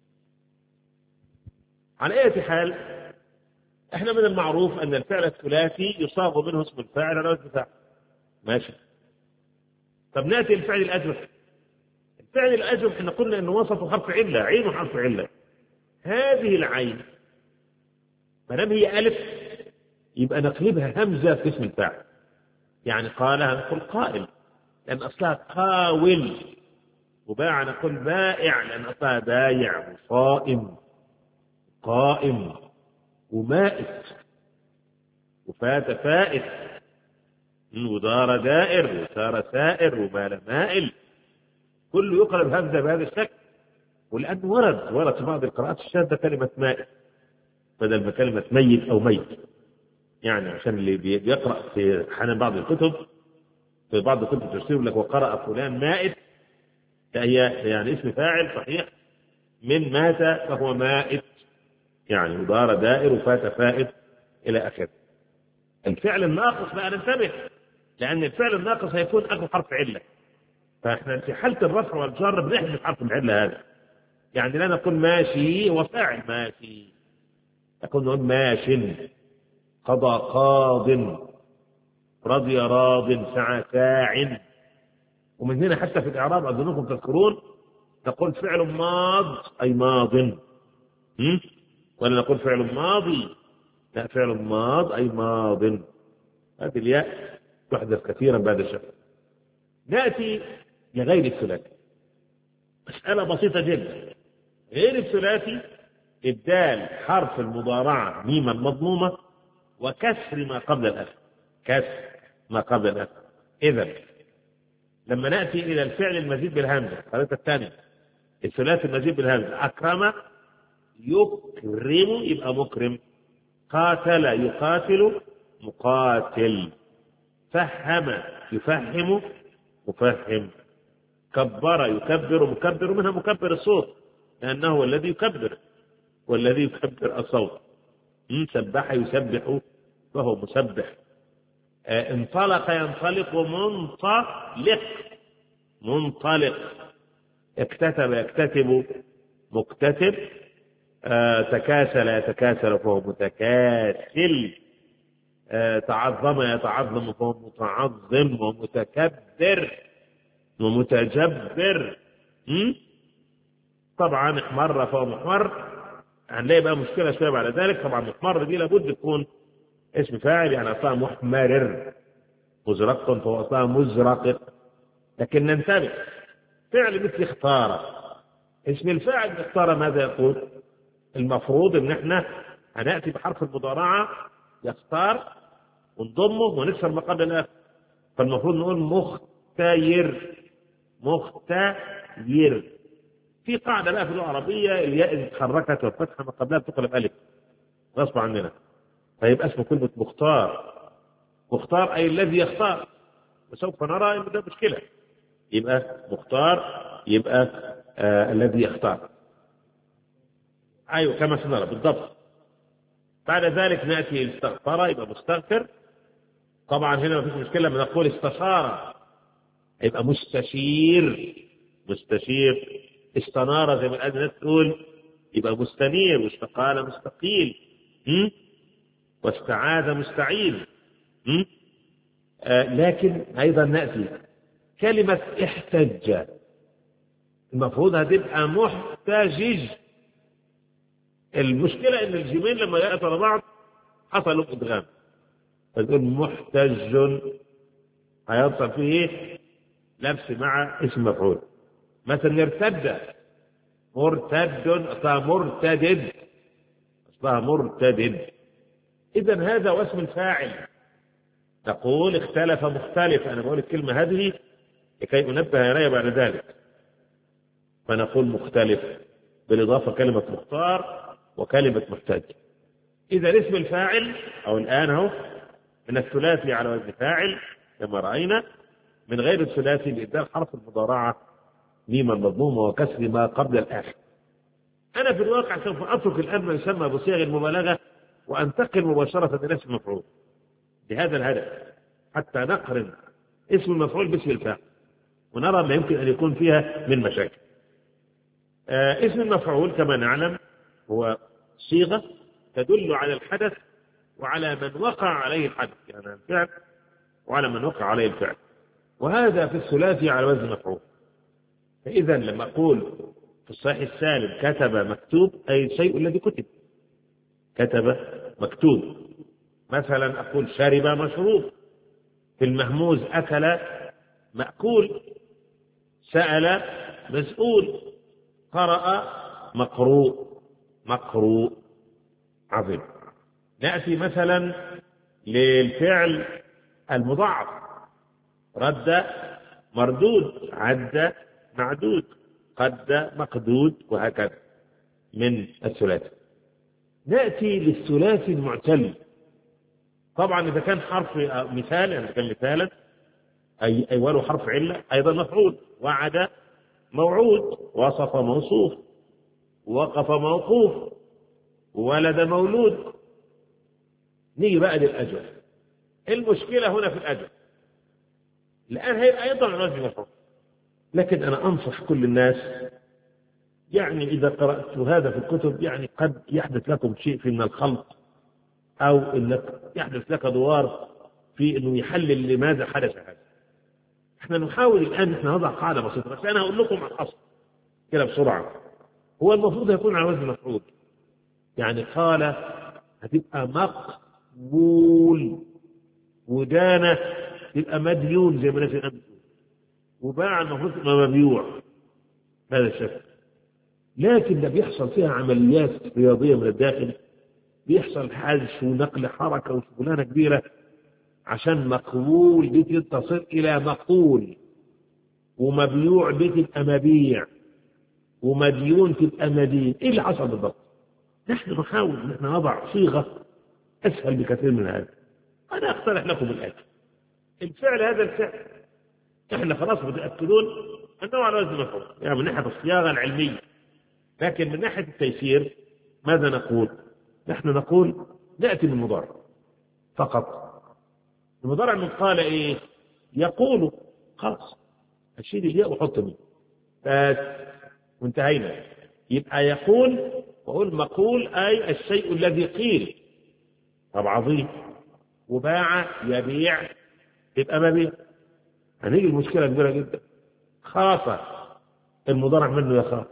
على أي حال، احنا من المعروف أن الفعل الثلاثي يصاغ منه اسم الفاعل على وزن فاعل. ماشي. طب نأتي للفعل الأجوف. الفعل الأجوف احنا قلنا أنه وصفه حرف علة، عين حرف علة. هذه العين ما دام هي ألف يبقى نقلبها همزة في اسم الفاعل. يعني قالها نقول قائل، لأن أصلها قاول، وباع نقول بائع لأن أصلها بايع وصائم قائم ومائت وفات فائت ودار دائر وسار سائر ومال مائل، كله يقرأ بهذا الشكل. ولأنه ورد في بعض القراءات الشاذة كلمة مائت بدل ما كلمة ميت أو ميت، يعني عشان اللي بيقرأ في حال بعض الكتب، في بعض الكتب تفسير لك وقرأ فلان مائت، يعني اسم فاعل صحيح من مات فهو مائت، يعني ودار دائر وفات فائت إلى آخره. الفعل الناقص بقى ننتبه، لأن الفعل الناقص هيكون أخذ حرف علة، فإحنا في حالة الرفع والجر بنحذف حرف العلة هذا. يعني لا نقول ماشي وفاعل ماشي، نقول ماش، قضى قاض، رضي راض، سعى ساع. ومن هنا حتى في الإعراب أظنكم تذكرون نقول فعل ماض أي ماض، ولا نقول فعل ماضي، لا فعل ماض أي ماض. هذه الياء تحدث كثيرا بعد الشفع. نأتي لغير الثلاثي، مسألة بسيطة جدا. غير الثلاثي إبدال حرف المضارعة ميما مضمومة وكسر ما قبل الألف، كسر ما قبل الألف. إذن لما نأتي إلى الفعل المزيد بالهمزة الخريطة الثانية، الثلاثي المزيد بالهمزة، أكرم يكرم يبقى مكرم، قاتل يقاتل مقاتل، فهم يفهم مفهم، كبر يكبر مكبر، منها مكبر الصوت لأنه هو الذي يكبر والذي يكبر الصوت، سبح يسبح فهو مسبح، انطلق ينطلق منطلق، اكتتب يكتتب مكتتب، تكاسل يتكاسل فهو متكاسل، تعظم يتعظم فهو متعظم ومتكبر ومتجبر. طبعا احمر فهو محمر، هنلاقي بقى مشكلة شوية بعد ذلك. طبعا محمر دي لابد تكون اسم فاعل، يعني أصلها محمرر، مزرق فهو أصلها مزرق. لكن ننتبه، فعل مثل اختار، اسم الفاعل اختار ماذا يقول؟ المفروض ان احنا هنأتي بحرف المضارعة يختار ونضمه ونكسر ما قبل الآخر، فالمفروض نقول مختير. في قاعدة بقى في اللغة العربية، الياء إذا اتحركت والفتحة ما قبلها بتقلب ألف غصب عننا، فيبقى اسمه كلمة مختار أي الذي يختار، وسوف نرى إن ده مشكلة. يبقى مختار يبقى الذي يختار، أيوة كما سنرى بالضبط. بعد ذلك نأتي استغفر يبقى مستغفر. طبعا هنا ما فيش مشكلة لما نقول استشار يبقى مستشير. استنار زي ما الناس تقول يبقى مستنير، واستقال مستقيل، واستعاذ مستعيذ. لكن أيضا نأتي كلمة احتج، المفروض هتبقى محتجج. المشكلة إن الجيمين لما يأتوا على بعض حصلوا إدغام، فتقول محتج هيحصل فيه لبس مع اسم مفعول. مثلا ارتد، أصلها مرتدد. إذن هذا واسم الفاعل. تقول اختلف مختلف، أنا بقول الكلمة هذه لكي أنبه إليها بعد ذلك، فنقول مختلف بالإضافة كلمة مختار وكلمة محتاج. إذا اسم الفاعل أو الآن هو من الثلاثي على وزن فاعل كما رأينا، من غير الثلاثي بإبدال حرف المضارعة ميما مضمومة وكسر ما قبل الآخر. أنا في الواقع سوف أترك الآن ما يسمى بصيغ المبالغة وأنتقل مباشرة إلى اسم المفعول بهذا الهدف، حتى نقرن اسم المفعول باسم الفاعل ونرى ما يمكن أن يكون فيها من مشاكل. اسم المفعول كما نعلم هو صيغة تدل على الحدث وعلى من وقع عليه الحدث، يعني الفعل وعلى من وقع عليه الفعل، وهذا في الثلاثي على وزن مفعول. فإذا لما أقول في الصحيح السالم كتب مكتوب، أي الشيء الذي كتب مكتوب. مثلا أقول شرب مشروب، في المهموز أكل مأكول، سأل مسؤول. قرأ مقروء، مقروء. عظيم. نأتي مثلا للفعل المضاعف، رد مردود، عد معدود، قد مقدود، وهكذا من الثلاثي. نأتي للثلاثي المعتل. طبعا إذا كان حرف مثال، يعني كان مثالا أي أوله حرف علة أيضا مفعول. وعد موعود، وصف موصوف، وقف موقوف، ولد مولود. نيجي بقى للأجل. المشكلة هنا في الأجل، الآن هي أيضا على وزن مفعول، لكن أنا أنصح كل الناس، يعني إذا قرأت هذا في الكتب يعني قد يحدث لكم شيء من الخلط، أو إنك يحدث لك دوار في إنه يحلل لماذا حدث هذا. إحنا نحاول الآن إحنا نضع قاعدة بسيطة، بس أنا أقول لكم الأصل كده بسرعة. هو المفروض يكون على وزن مفعول، يعني قال هتبقى مقبول، ودانة تبقى مديون زي ما نفسي بتقول، وباع المفروض تبقى مبيوع هذا الشكل. لكن ده بيحصل فيها عمليات رياضية من الداخل، بيحصل حذف ونقل حركة وشغلانة كبيرة عشان مقبول دي تصل إلى مقول، ومبيوع دي تبقى مبيع، ومديون تبقى مدين. إيه اللي حصل بالضبط؟ نحن نحاول أن احنا نضع صيغة أسهل بكثير من هذا. أنا أقترح لكم الآتي. الفعل هذا الفعل احنا خلاص متأكدون أنه على وزن مفعول، يعني من ناحية الصياغة العلمية، لكن من ناحية التيسير ماذا نقول؟ نحن نقول نأتي من المضارع فقط. المضارع من قال إيه؟ يقول، خلاص أشيل الياء وحط مين بس وانتهينا. يبقى يقول، وأقول مقول أي الشيء الذي قيل. طب عظيم. وباع يبيع يبقى مبيع. هنيجي المشكلة كبيرة جدا. خاف، المضارع منه يخاف.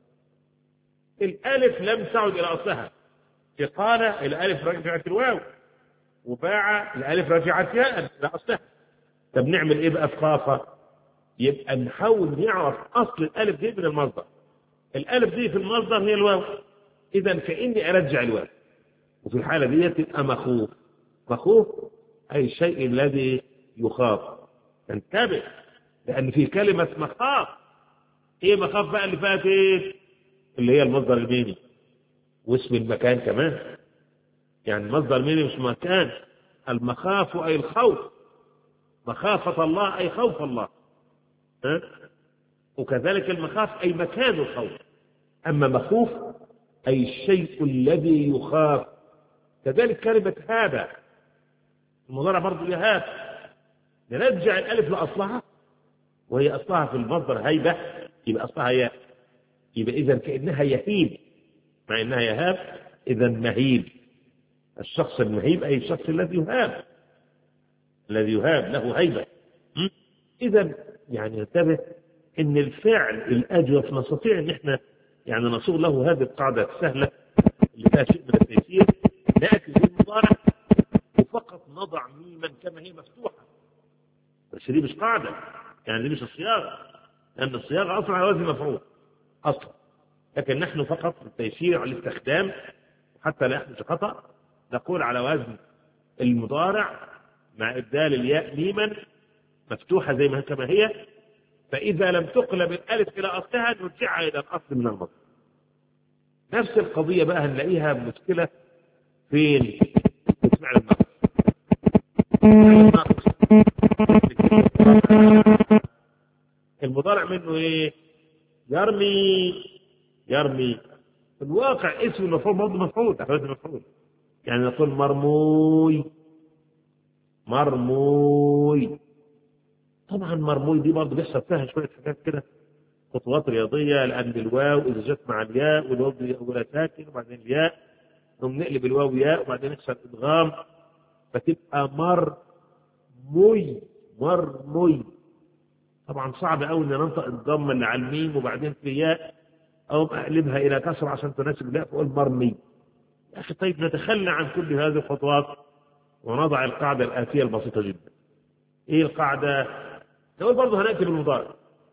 الألف لم تعد إلى أصلها. في قال الألف رجعت الواو، وباع الألف رجعت ياء إلى أصلها. طب نعمل إيه بقى في خاف؟ يبقى نحاول نعرف أصل الألف دي من المصدر. الألف دي في المصدر هي الواو، إذا كأني أرجع الواو، وفي الحالة دي تبقى مخوف. مخوف أي الشيء الذي يخاف. انتبه، لأن في كلمة مخاف. إيه مخاف بقى اللي فات إيه؟ اللي هي المصدر الميمي واسم المكان كمان. يعني المصدر الميمي مش مكان. المخاف أي الخوف، مخافة الله أي خوف الله، وكذلك المخاف أي مكان الخوف. أما مخوف أي الشيء الذي يخاف. كذلك كلمة هذا المضارع برضو يهاب، نرجع الألف لأصلها، وهي أصلها في المصدر هيبة، يبقى أصلها ياء. يبقى إذا كأنها يهيب، مع إنها يهاب إذا مهيب. الشخص المهيب أي الشخص الذي يهاب، الذي يهاب له هيبة. إذا يعني انتبه إن الفعل الأجوف نستطيع إن إحنا يعني نصوغ له هذه القاعدة السهلة اللي فيها شيء من التيسير. نأتي للمضارع وفقط نضع ميما كما هي مفتوحة، بس دي مش قاعدة، يعني دي مش الصياغة، لأن الصياغة أصلا على وزن مفعول أصلا. لكن نحن فقط التيسير على الاستخدام حتى لا يحدث خطأ نقول على وزن المضارع مع إبدال الياء ميما مفتوحة زي ما كما هي، فإذا لم تقلب الألف إلى أصلها نرجعها إلى الأصل من المصدر. نفس القضية بقى هنلاقيها مشكلة فين؟ في فعل النقص. المضارع منه إيه؟ يرمي. يرمي في الواقع اسم المفعول برضه مفعول، أخرج مفعول. يعني نقول مرموي. مرموي. طبعا مرموي دي برضه بيحصل فيها شوية حاجات كده، خطوات رياضية، لأن الواو إذا جت مع الياء والواو أولها ساكن وبعدين الياء، ثم نقلب الواو ياء وبعدين يحصل إدغام فتبقى مرموي. مرموي. طبعا صعب قوي إن ننطق الضمة اللي على الميم وبعدين في ياء أو أقلبها إلى كسر عشان تناسب الياء فأقول مرمي. يا أخي طيب نتخلى عن كل هذه الخطوات ونضع القاعدة الآتية البسيطة جدا. إيه القاعدة؟ نقول برضه هنأتي بالمضارع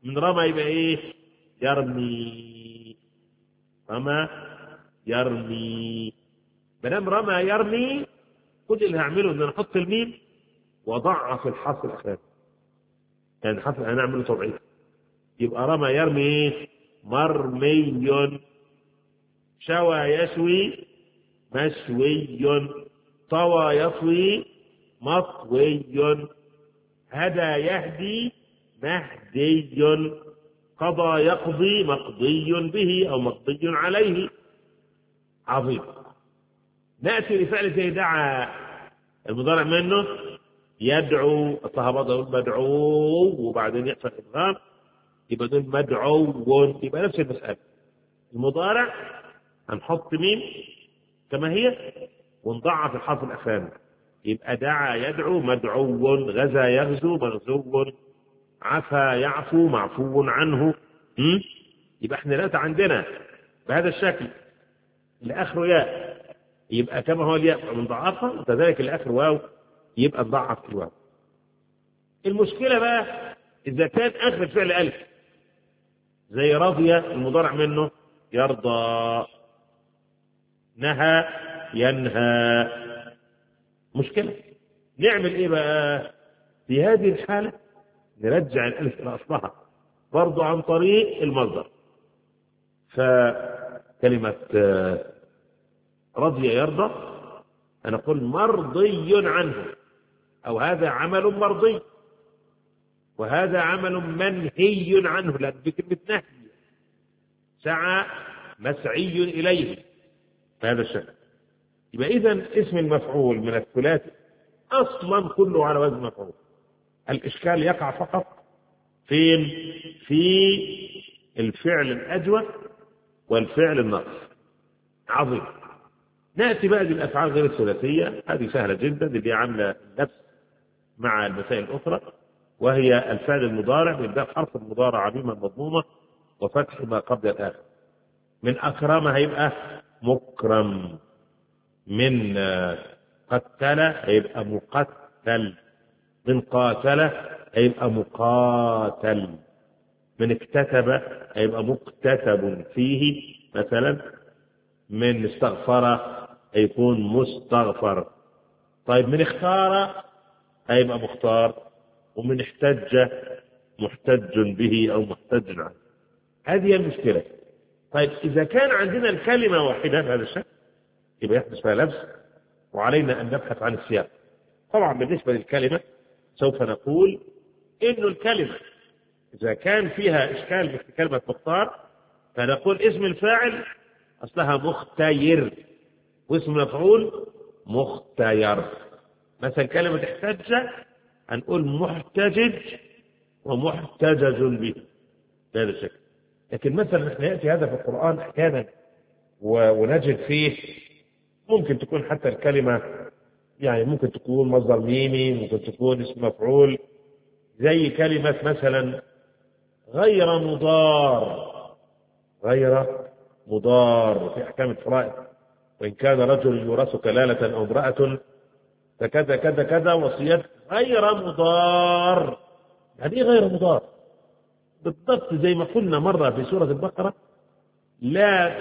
من رمى يبقى إيه؟ يرمي. رمى يرمي. بنام رمى يرمي، كل اللي هعمله إن أنا أحط الميم وأضعف الحرف الأخير، يعني الحرف هنعمله طبيعي، يبقى رمى يرمي إيه؟ مرمي. شوى يشوي مشوي. طوى يطوي مطوي. هدى يهدي مهدي. قضى يقضي مقضي به أو مقضي عليه. عظيم. نأتي لفعل زي دعا، المضارع منه يدعو، الصحابة يقول مدعو وبعدين يحصل إدغام يبقى دول مدعو، يبقى نفس المسألة. المضارع هنحط ميم كما هي ونضعف الحرف الأخراني، يبقى دعا يدعو مدعو، غزا يغزو مغزو، عفا يعفو معفو عنه. يبقى احنا دلوقتي عندنا بهذا الشكل اللي اخره ياء يبقى كما هو الياء مضاعفه، وكذلك اللي اخره واو يبقى مضاعف الواو. المشكله بقى اذا كان اخر الفعل الف، زي رضي المضارع منه يرضى، نهى ينهى. مشكله. نعمل ايه بقى في هذه الحاله؟ نرجع الالف الى اصلها برضو عن طريق المصدر. فكلمه رضي يرضى انا اقول مرضي عنه، او هذا عمل مرضي، وهذا عمل منهي عنه، لان بكلمه نهي سعى مسعي اليه بهذا الشكل. يبقى اذا اسم المفعول من الثلاثي اصلا كله على وزن مفعول. الاشكال يقع فقط فين؟ في الفعل الاجوف والفعل الناقص. عظيم. ناتي بقى للافعال غير الثلاثيه، هذه سهله جدا اللي عامله نفس مع المسائل الاخرى، وهي الفعل المضارع يبدا حرف المضارع عميما مضمومه وفتح ما قبل الاخر. من اكرم هيبقى مكرم، من قتل هيبقى مقتل، من قاتل هيبقى مقاتل، من اكتتب هيبقى مكتتب فيه مثلا، من استغفر هيكون مستغفر. طيب من اختار هيبقى مختار، ومن احتج محتج به او محتج عنه. هذه المشكله. طيب اذا كان عندنا الكلمه واحده بهذا الشكل يبقى يحدث فيها لبس، وعلينا ان نبحث عن السياق. طبعا بالنسبه للكلمه سوف نقول انه الكلمه اذا كان فيها اشكال مثل كلمه مختار فنقول اسم الفاعل اصلها مختير، واسم المفعول مختير. مثلا كلمه احتج هنقول محتجج ومحتجج به بهذا الشكل. لكن مثلا احنا ياتي هذا في القران احيانا ونجد فيه ممكن تكون حتى الكلمه يعني ممكن تكون مصدر ميمي، ممكن تكون اسم مفعول، زي كلمه مثلا غير مضار. غير مضار في احكام الفرائض، وان كان رجل يورث كلاله او امراه فكذا كذا كذا وصيت غير مضار. يعني ايه غير مضار؟ بالضبط زي ما قلنا مره في سوره البقره لا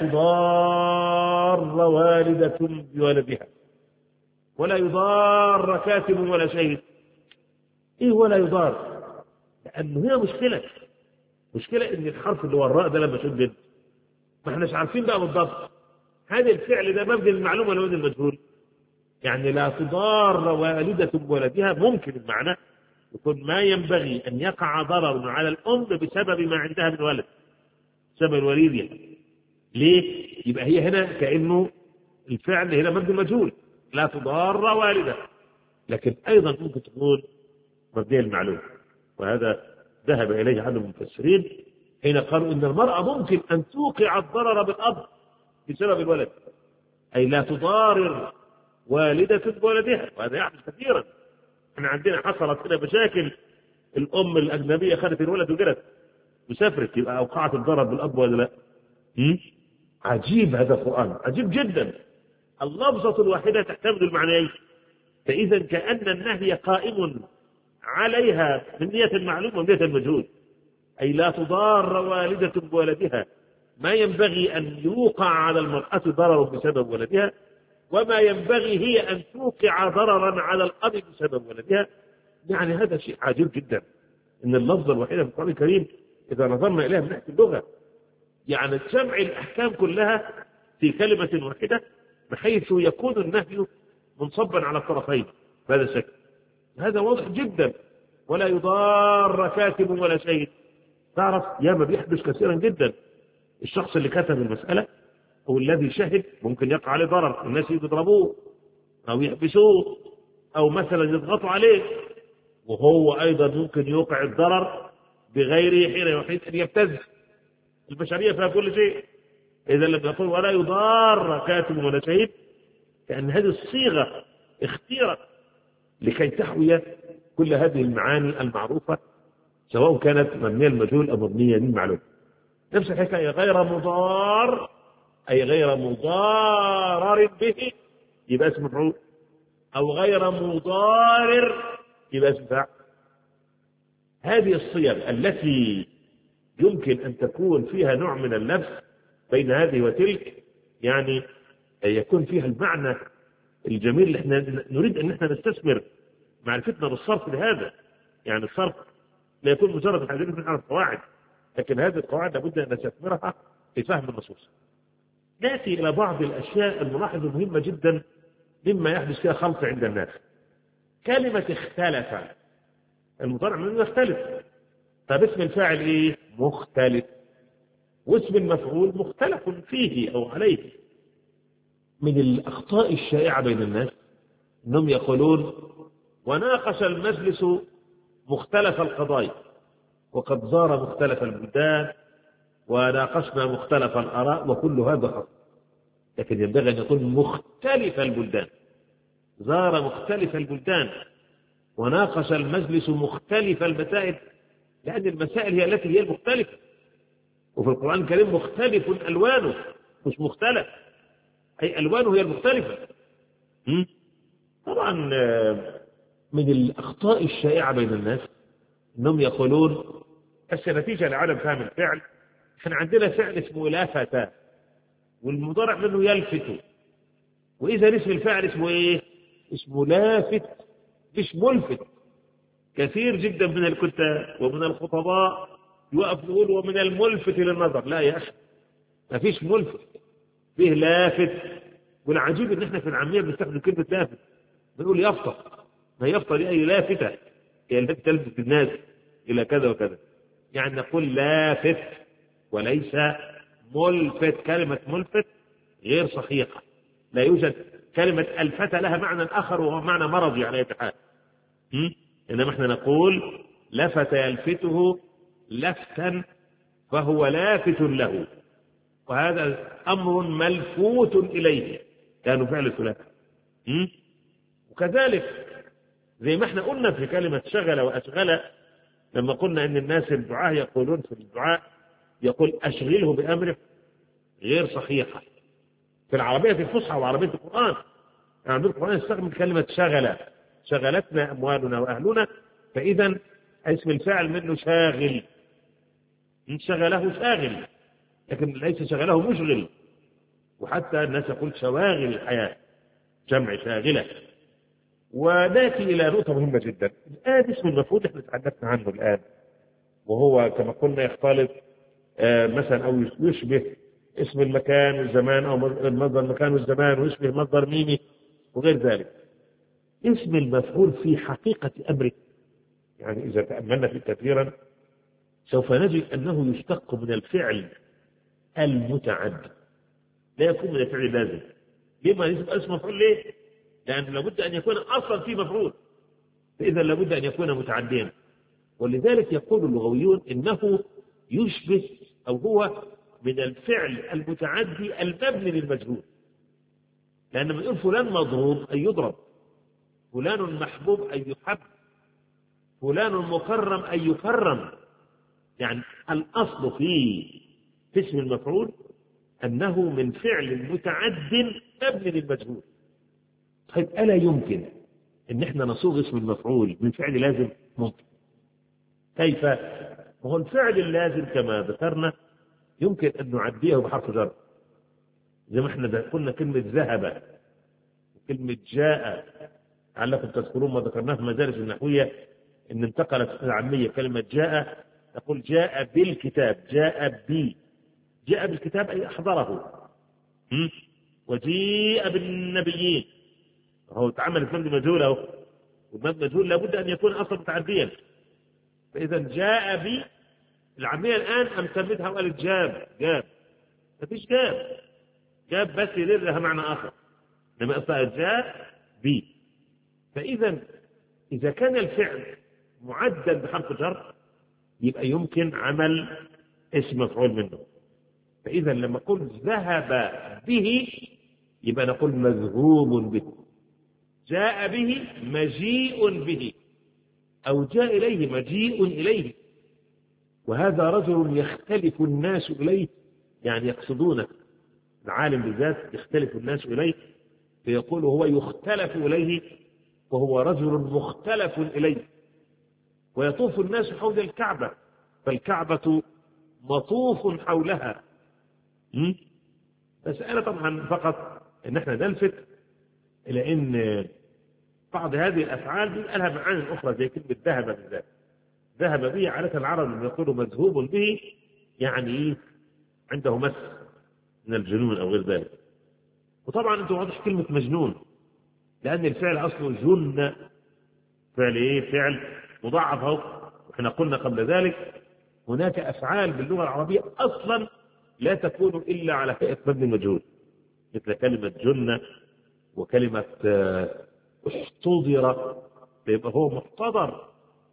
تضار والده بولدها ولا يضار كاتب ولا شهيد. ايه ولا يضار؟ لانه هي مشكله ان الحرف اللي وراء ده لما شدد ما احناش عارفين بقى بالضبط هذا الفعل ده مبني المعلومه ولا مبني المجهول. يعني لا تضار والدة بولدها ممكن المعنى يكون ما ينبغي أن يقع ضرر على الأم بسبب ما عندها من ولد، بسبب الوليدة. ليه؟ يبقى هي هنا كأنه الفعل هنا مبني المجهول لا تضار والدة، لكن أيضا ممكن تكون مبنية المعلومة. وهذا ذهب إليه عدد المفسرين حين قالوا إن المرأة ممكن أن توقع الضرر بالأب بسبب الولد، أي لا تضارر والدة بولدها، وهذا يحدث كثيرا. احنا عندنا حصلت هنا مشاكل، الأم الأجنبية خدت الولد وجرت وسافرت، يبقى أوقعت الضرر بالأب ولا لا؟ عجيب هذا القرآن، عجيب جدا. اللفظة الواحدة تحتمل المعنيين، فإذا كأن النهي قائم عليها من نية المعلوم ونية المجهول. أي لا تضار والدة بولدها، ما ينبغي أن يوقع على المرأة ضرر بسبب ولدها، وما ينبغي هي أن توقع ضررا على الأب بسبب ولدها. يعني هذا شيء عجيب جدا، إن اللفظة الوحيدة في القرآن الكريم إذا نظرنا إليها من ناحية اللغة يعني جمع الأحكام كلها في كلمة واحدة، بحيث يكون النهي منصبا على الطرفين بهذا الشكل. هذا واضح جدا. ولا يضار كاتب ولا شهيد. تعرف ياما بيحدث كثيرا جدا، الشخص اللي كتب المسألة أو الذي شهد ممكن يقع عليه ضرر، الناس يضربوه أو يحبسوه أو مثلا يضغطوا عليه، وهو أيضا ممكن يوقع الضرر بغيره حين يحيط أن يبتز. البشرية فيها كل شيء. إذا لم يقول ولا يضار كاتب ولا شهيد، كأن هذه الصيغة اختيرت لكي تحوي كل هذه المعاني المعروفة، سواء كانت مبنية المجهول أو مبنية للمعلوم. نفس الحكاية غير مضار، أي غير مضارر به يبقى اسم مفعول، أو غير مضارر يبقى اسم فاعل. هذه الصيغ التي يمكن أن تكون فيها نوع من اللبس بين هذه وتلك، يعني يكون فيها المعنى الجميل اللي احنا نريد أن احنا نستثمر معرفتنا بالصرف لهذا. يعني الصرف لا يكون مجرد حديث عن القواعد، لكن هذه القواعد لابد أن نستثمرها في فهم النصوص. نأتي إلى بعض الأشياء الملاحظة المهمة جدا مما يحدث فيها خلط عند الناس. كلمة اختلف، المضارع منه يختلف، طب اسم الفاعل ايه؟ مختلف. واسم المفعول مختلف فيه أو عليه. من الأخطاء الشائعة بين الناس أنهم يقولون وناقش المجلس مختلف القضايا، وقد زار مختلف البلدان، وناقشنا مختلف الآراء، وكل هذا خطأ. لكن ينبغي أن يكون مختلف البلدان. زار مختلف البلدان، وناقش المجلس مختلف المسائل، لأن المسائل هي التي هي المختلفة. وفي القرآن الكريم مختلف ألوانه، مش مختلف، أي ألوانه هي المختلفة. طبعا من الأخطاء الشائعة بين الناس أنهم يقولون بس نتيجة لعدم فهم الفعل، احنا عندنا فعل اسمه لافت، والمضارع منه يلفت، وإذا اسم الفاعل اسمه ايه؟ اسمه لافت مش ملفت. كثير جدا من الكتاب ومن الخطباء يوقف يقول ومن الملفت للنظر. لا يا أخي، ما فيش ملفت، فيه لافت. والعجيب ان احنا في العامية بنستخدم كلمة لافت، بنقول يفطر. ما يفطر دي أي لافتة، هي التي تلفت الناس إلى كذا وكذا. يعني نقول لافت وليس ملفت. كلمة ملفت غير صحيحة، لا يوجد كلمة الفت لها معنى آخر وهو معنى مرضي على أي حال. إنما احنا نقول لفت يلفته لفتا فهو لافت له، وهذا أمر ملفوت إليه، كانوا فعل ثلاثي. وكذلك زي ما احنا قلنا في كلمة شغل وأشغل، لما قلنا ان الناس الدعاء يقولون في الدعاء يقول أشغله بأمره، غير صحيحة في العربية في الفصحى وعربية القرآن. يعني القرآن يستخدم كلمة شغل، شغلتنا أموالنا وأهلنا، فإذا اسم الفاعل منه شاغل، شغله شاغل، لكن ليس شغله مشغل. وحتى الناس يقول شواغل الحياة، جمع شاغلة. ونأتي إلى نقطة مهمة جدا. الآن اسم المفعول احنا تحدثنا عنه الآن، وهو كما قلنا يختلط مثلا أو يشبه اسم المكان والزمان، أو مصدر المكان والزمان، ويشبه مصدر ميمي وغير ذلك. اسم المفعول في حقيقة أمره، يعني إذا تأملنا فيه كثيرا سوف نجد أنه يشتق من الفعل المتعدي، لا يكون من الفعل اللازم. لما يسمى اسم مفعول ليه؟ لأن لابد أن يكون أصلا في مفعول، فإذا لابد أن يكون متعديا. ولذلك يقول اللغويون إنه يشبه أو هو من الفعل المتعدي المبني للمجهول. لأن لما يقول فلان مضروب أي يضرب، فلان محبوب أي يحب، فلان مكرم أي يكرم. يعني الأصل في اسم المفعول أنه من فعل متعد مبني للمجهول. طيب ألا يمكن أن احنا نصوغ اسم المفعول من فعل لازم؟ ممكن. كيف؟ وهو الفعل اللازم كما ذكرنا يمكن أن نعديه بحرف جر، زي ما احنا قلنا كلمة ذهب وكلمة جاء. لعلكم تذكرون ما ذكرناه في المدارس النحوية إن انتقلت العامية كلمة جاء، تقول جاء بالكتاب، جاء بي، جاء بالكتاب أي أحضره. وجيء بالنبيين، هو تعمل مبني مجهول أهو، والمبني مجهول لابد أن يكون أصلا متعديا. فإذا جاء بي العامية الآن أم سميتها وقالت جاب، جاب ما فيش جاب بس يدل لها معنى آخر، لما أصلا جاء بي. فإذا إذا كان الفعل معدل بحرف جر يبقى يمكن عمل اسم مفعول منه. فإذا لما قلت ذهب به يبقى نقول مذهوب به، جاء به مجيء به، أو جاء إليه مجيء إليه. وهذا رجل يختلف الناس إليه، يعني يقصدون العالم بالذات يختلف الناس إليه، فيقول هو يختلف إليه وهو رجل مختلف إليه. ويطوف الناس حول الكعبة فالكعبة مطوف حولها. مسألة طبعا فقط ان احنا نلفت الى ان بعض هذه الافعال لها معاني اخرى زي كلمة ذهب بالذات. ذهب به عادة العرب لما يقولوا مذهوب به يعني عنده مس من الجنون او غير ذلك. وطبعا انتم واضح كلمة مجنون لان الفعل اصله جن، فعل ايه؟ فعل مضاعف اهو. واحنا قلنا قبل ذلك هناك افعال باللغة العربية اصلا لا تكون الا على هيئة مبني مجهول، مثل كلمة جن وكلمة احتضر، فيبقى هو محتضر.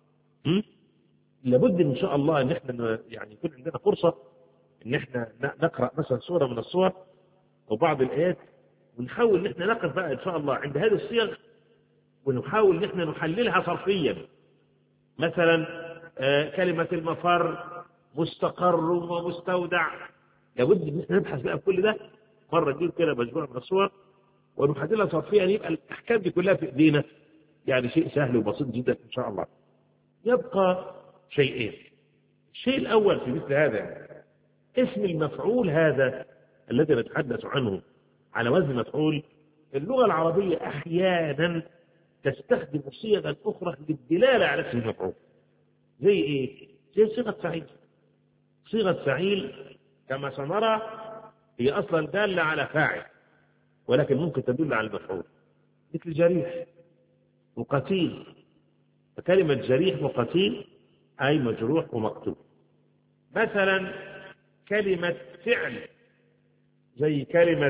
لابد ان شاء الله ان احنا يعني يكون عندنا فرصة ان احنا نقرأ مثلا سورة من السور وبعض الايات ونحاول ان احنا نقف بقى ان شاء الله عند هذه الصيغ ونحاول ان احنا نحللها صرفيا. مثلا كلمة المفر، مستقر ومستودع، لابد ان احنا نبحث بقى في كل ده مرة نجيب كده مجموعة من الصور ونحللها صرفيا، يبقى الاحكام دي كلها في ايدينا، يعني شيء سهل وبسيط جدا ان شاء الله. يبقى شيئين. الشيء الاول في مثل هذا اسم المفعول هذا الذي نتحدث عنه على وزن مفعول، اللغة العربية احيانا تستخدم صيغا اخرى للدلالة على اسم المفعول. زي ايه؟ زي صيغة فعيل. صيغة فعيل كما سنرى هي اصلا دالة على فاعل ولكن ممكن تدل على المفعول، مثل جريح وقتيل. فكلمة جريح وقتيل أي مجروح ومقتول. مثلا كلمة فعل زي كلمة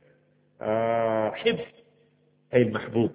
حب أي المحبوب.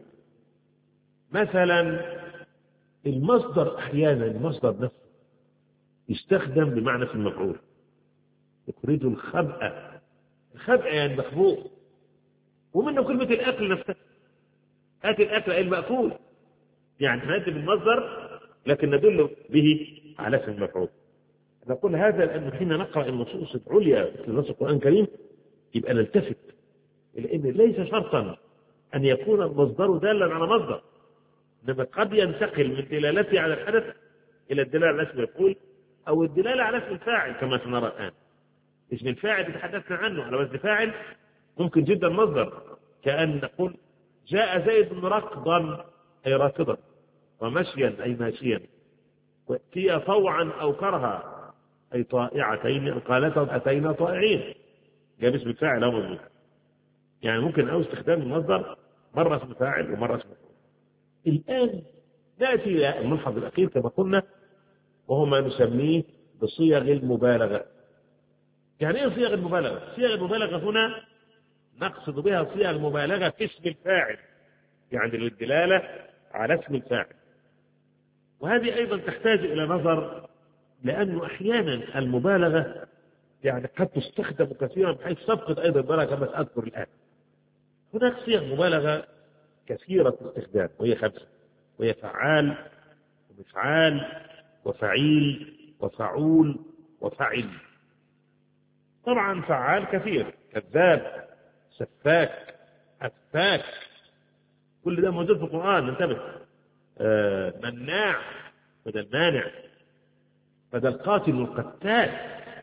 مثلا المصدر أحيانا المصدر نفسه يستخدم بمعنى في المفعول، يخرج الخبأ. الخبأ يعني مخبوء، ومنه كلمة الأكل نفسها، أكل أي المأكول، يعني نأتي بالمصدر لكن ندل به على اسم المفعول. نقول هذا لأنه حين نقرأ النصوص العليا في نص القرآن الكريم يبقى نلتفت إلى أن ليس شرطا أن يكون المصدر دالا على مصدر، إنما قد ينتقل من دلالته على الحدث إلى الدلالة على اسم المفعول أو الدلالة على اسم الفاعل كما سنرى الآن. اسم الفاعل تحدثنا عنه على وزن فاعل ممكن جدا مصدر، كأن نقول جاء زيد ركضا أي راكضا، ومشيا أي ماشيا، واتي طوعا أو كرها أي طائعتين، قالتا أتينا طائعين، جاء اسم الفاعل أو مصدر. يعني ممكن أو استخدام المصدر مرة اسم فاعل ومرة اسم مفعول. الآن نأتي إلى الملحظ الأخير كما قلنا وهو ما نسميه بصيغ المبالغة. يعني إيه صيغ المبالغة؟ صيغ المبالغة هنا نقصد بها صيغ المبالغة في اسم الفاعل، يعني للدلالة على اسم الفاعل. وهذه أيضا تحتاج إلى نظر، لأنه أحيانا المبالغة يعني قد تستخدم كثيرا بحيث تفقد أيضا المبالغة كما سأذكر الآن. هناك صيغ مبالغة كثيرة الاستخدام وهي 5، وهي فعال ومفعال وفعيل وفعول وفعل. طبعا فعال كثير، كذاب، سفاك، أفاك، كل ده موجود في القرآن، انتبه. مناع بدل مانع. بدل قاتل والقتال،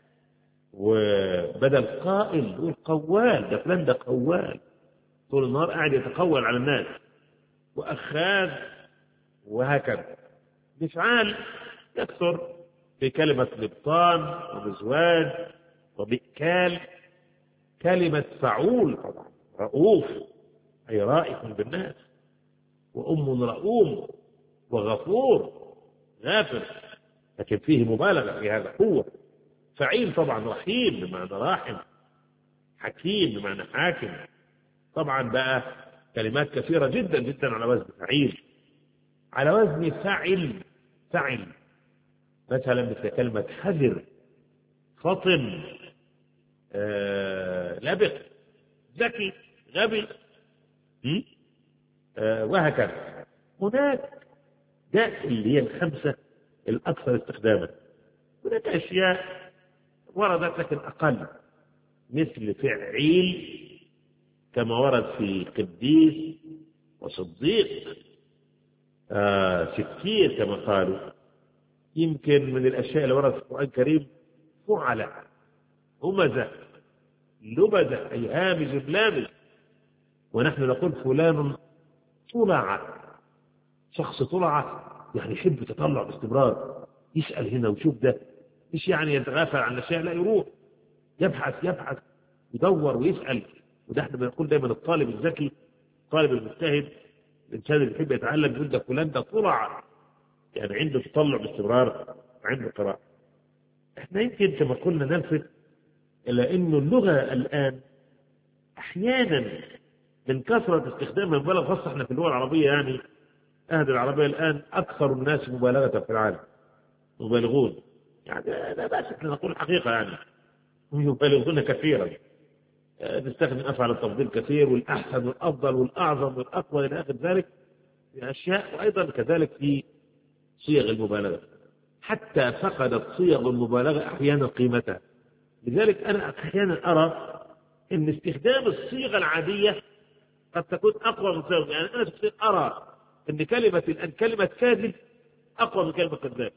وبدل قائل والقوال، ده فلان ده قوال طول النهار قاعد يتقول على الناس، وأخاذ، وهكذا. مفعال يكثر في كلمة لبطان ومزواج وبئكال. كلمة فعول طبعا رؤوف، أي رائف بالناس، وأم رؤوم وغفور غافر، لكن فيه مبالغة في هذا قوة. فعيل طبعا رحيم بمعنى راحم، حكيم بمعنى حاكم. طبعا بقى كلمات كثيرة جدا جدا على وزن فعيل. على وزن فعل، فعل مثلا مثل كلمة حذر، فطن، لبق، ذكي، غبي، وهكذا. هناك ده اللي هي الخمسة الأكثر استخداما. هناك أشياء وردت لكن أقل، مثل فعيل كما ورد في قديس وصديق، سكير كما قالوا. يمكن من الأشياء اللي وردت في القرآن الكريم فعل، همزة، لبذة، أي هامز لامز. ونحن نقول فلان طلع، شخص طلع يعني يحب يتطلع باستمرار، يسأل هنا ويشوف ده، مش يعني يتغافل عن الأشياء، لا، يروح يبحث يدور ويسأل. وده احنا بنقول دايما الطالب الذكي، الطالب المجتهد، الإنسان اللي يحب يتعلم، يقول ده فلان ده طلع، يعني عنده تطلع باستمرار وعنده قراءة. احنا يمكن كما قلنا نلفت إلى إنه اللغة الآن أحيانا من كثرة استخدامها مبالغ، خاصة احنا في اللغة العربية، يعني أهل العربية الآن أكثر الناس مبالغة في العالم، مبالغون، يعني لا بأس احنا نقول الحقيقة، يعني يبالغون كثيرا. نستخدم أفعال التفضيل كثير، والأحسن والأفضل والأعظم والأقوى إلى آخر ذلك في أشياء، وأيضا كذلك في صيغ المبالغة، حتى فقدت صيغ المبالغة أحيانا قيمتها. لذلك أنا أحيانا أرى أن استخدام الصيغة العادية قد تكون أقوى من صيغة، يعني أنا شخصيا أرى أن كلمة كاذب أقوى من كلمة كذاب،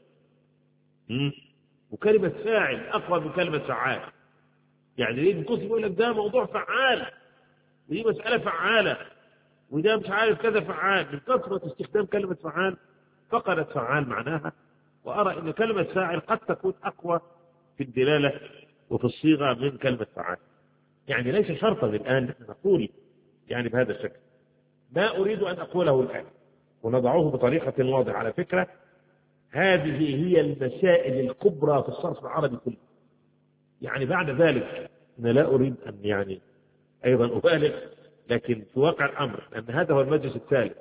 وكلمة فاعل أقوى من كلمة فعال. يعني ليه القصة يقول لك ده موضوع فعال، ودي مسألة فعالة، وده مش عارف كذا فعال. من كثرة استخدام كلمة فعال فقدت فعال معناها. وأرى أن كلمة فاعل قد تكون أقوى في الدلالة وفي الصيغة من كلمة فعال. يعني ليس شرطا الآن نحن نقول يعني بهذا الشكل. ما أريد أن أقوله الآن ونضعه بطريقة واضحة، على فكرة هذه هي المسائل الكبرى في الصرف العربي كله. يعني بعد ذلك أنا لا أريد أن يعني أيضا أبالغ، لكن في واقع الأمر أن هذا هو المجلس الثالث،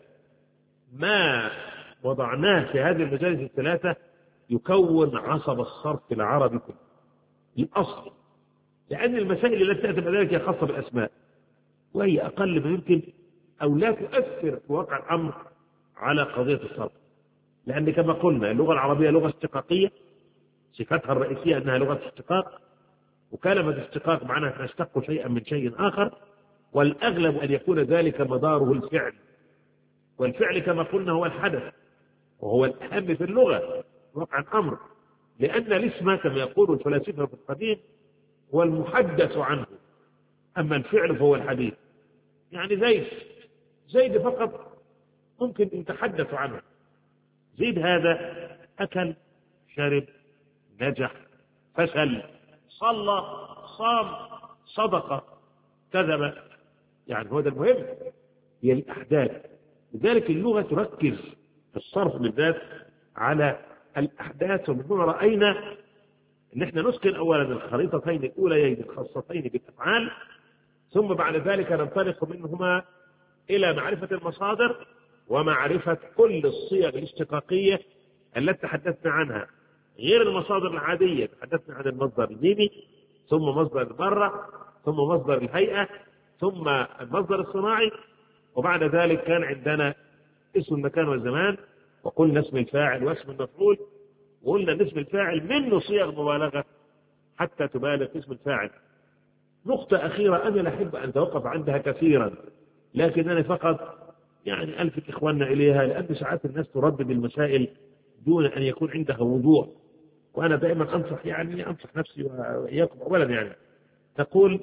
ما وضعناه في هذه المجالس الثلاثة يكون عصب الصرف العربي كله الأصل. لأن المسائل التي تأتي بعد ذلك هي خاصة بالأسماء، وهي أقل ما يمكن أو لا تؤثر في واقع الأمر على قضية الصرف. لأن كما قلنا اللغة العربية لغة اشتقاقية، صفتها الرئيسية أنها لغة اشتقاق، وكلمة اشتقاق معناها نشتق شيئا من شيء آخر، والأغلب أن يكون ذلك مداره الفعل، والفعل كما قلنا هو الحدث، وهو الأهم في اللغة واقع الأمر. لأن الاسم كما يقول الفلاسفة في القديم هو المحدث عنه، أما الفعل فهو الحديث. يعني زيد فقط ممكن يتحدث عنه. زيد هذا أكل، شرب، نجح، فشل، صلى، صام، صدق، كذب، يعني هو ده المهم، هي الأحداث. لذلك اللغة تركز في الصرف بالذات على الأحداث. ومن هنا رأينا أن احنا نسكن أولا الخريطتين الأوليين الخاصتين بالأفعال، ثم بعد ذلك ننطلق منهما إلى معرفة المصادر ومعرفة كل الصيغ الاشتقاقية التي تحدثنا عنها، غير المصادر العادية. تحدثنا عن المصدر الميمي، ثم مصدر المرة، ثم مصدر الهيئة، ثم المصدر الصناعي، وبعد ذلك كان عندنا اسم المكان والزمان، وقلنا اسم الفاعل واسم المفعول، وقلنا اسم الفاعل منه صيغ مبالغة حتى تبالغ اسم الفاعل. نقطة أخيرة أنا لا أحب أن أتوقف عندها كثيرا، لكن أنا فقط يعني ألفت إخواننا إليها، لأن ساعات الناس تردد المسائل دون أن يكون عندها وضوح. وأنا دائما أنصح أنصح نفسي وإياكم أولا نقول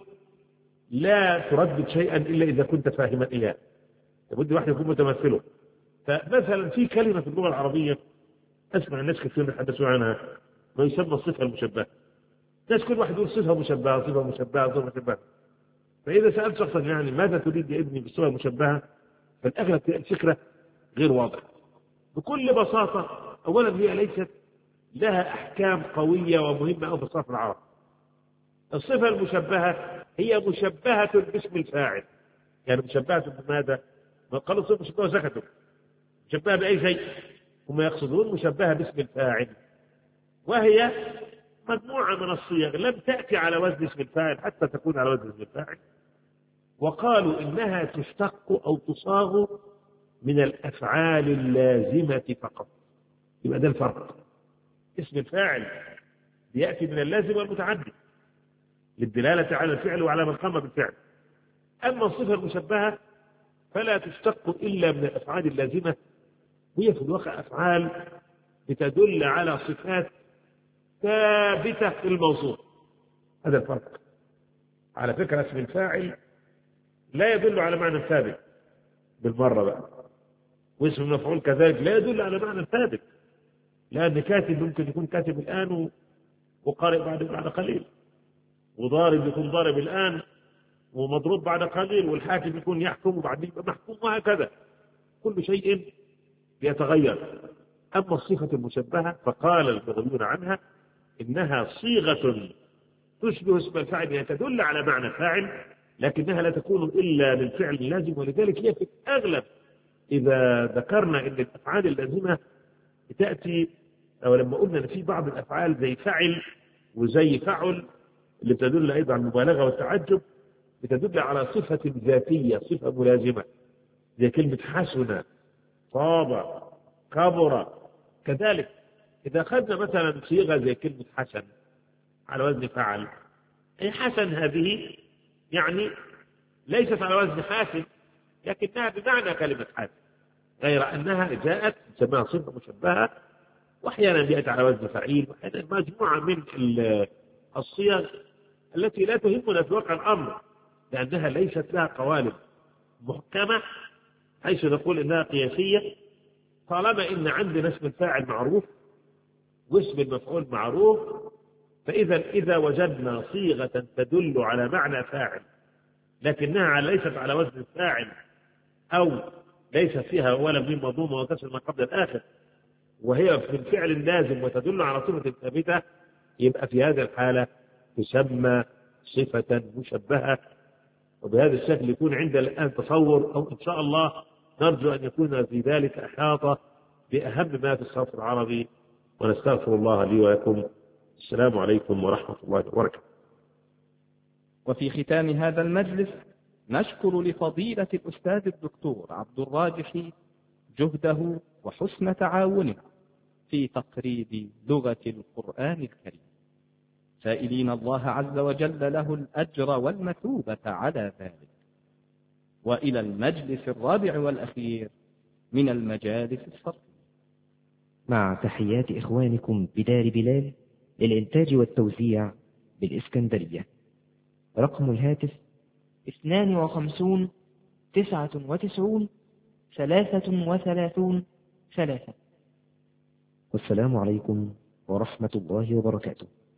لا تردد شيئا إلا إذا كنت فاهما إياه، لابد واحد يكون متمثله. فمثلا في كلمة في اللغة العربية أسمع الناس كثير يتحدثون عنها ما يسمى الصفة المشبهة. الناس كل واحد يقول صفة مشبهة صفة مشبهة صفة مشبهة. فإذا سألت شخصا ماذا تريد يا ابني بالصفة المشبهة، فالأغلب الفكرة غير واضحة. بكل بساطة أولا هي ليست لها أحكام قوية ومهمة أو في الصرف العربي. الصفة المشبهة هي مشبهة باسم الفاعل، مشبهة بماذا؟ ما قالوا صفة مشبهة سكتوا، مشبهة بأي شيء، هم يقصدون مشبهة باسم الفاعل، وهي مجموعة من الصيغ لم تأتي على وزن اسم الفاعل حتى تكون على وزن اسم الفاعل، وقالوا إنها تشتق أو تصاغ من الأفعال اللازمة فقط. يبقى ده الفرق. اسم الفاعل يأتي من اللازم والمتعدي للدلالة على الفعل وعلى من قام بالفعل. أما الصفة المشبهة فلا تشتق إلا من الأفعال اللازمة، هي في الواقع أفعال بتدل على صفات ثابتة في الموصوف. هذا الفرق. على فكرة اسم الفاعل لا يدل على معنى ثابت بالمرة بقى، واسم المفعول كذلك لا يدل على معنى ثابت، لأن كاتب ممكن يكون كاتب الآن وقارئ بعد قليل، وضارب يكون ضارب الآن ومضروب بعد قليل، والحاكم يكون يحكم وبعدين يبقى محكوم، وهكذا كل شيء يتغير. أما الصفة المشبهة فقال المغنون عنها إنها صيغة تشبه اسم الفاعل، يعني تدل على معنى فاعل، لكنها لا تكون إلا للفعل اللازم. ولذلك هي في الأغلب إذا ذكرنا أن الأفعال اللازمة تأتي، أو لما قلنا أن في بعض الأفعال زي فعل وزي فعل اللي بتدل أيضا على المبالغة والتعجب، بتدل على صفة ذاتية، صفة ملازمة، زي كلمة حسن، طاب، كبر. كذلك إذا أخذنا مثلا صيغة زي كلمة حسن على وزن فعل، أي حسن هذه ليست على وزن حاسن، لكنها بمعنى كلمة حاسن، غير أنها جاءت تسمى صفة مشبهة، وأحيانا جاءت على وزن فعيل، وأحيانا مجموعة من الصيغ التي لا تهمنا في واقع الأمر، لأنها ليست لها قوالب محكمة حيث نقول إنها قياسية. طالما إن عندنا اسم الفاعل معروف واسم المفعول معروف، إذا وجدنا صيغة تدل على معنى فاعل لكنها ليست على وزن الفاعل، أو ليس فيها ولا من مضمومة وكسر ما قبل الآخر، وهي في الفعل اللازم وتدل على صفة ثابتة، يبقى في هذه الحالة تسمى صفة مشبهة. وبهذا الشكل يكون عندنا الآن تصور، أو إن شاء الله نرجو أن يكون في ذلك إحاطة بأهم ما في الصرف العربي. ونستغفر الله لي ولكم. السلام عليكم ورحمة الله وبركاته. وفي ختام هذا المجلس نشكر لفضيلة الأستاذ الدكتور عبد الراجح جهده وحسن تعاونه في تقريب لغة القرآن الكريم، سائلين الله عز وجل له الأجر والمثوبة على ذلك. وإلى المجلس الرابع والأخير من المجالس الصرفية، مع تحيات إخوانكم بدار بلال للإنتاج والتوزيع بالإسكندرية. رقم الهاتف 52 99 33 3. والسلام عليكم ورحمة الله وبركاته.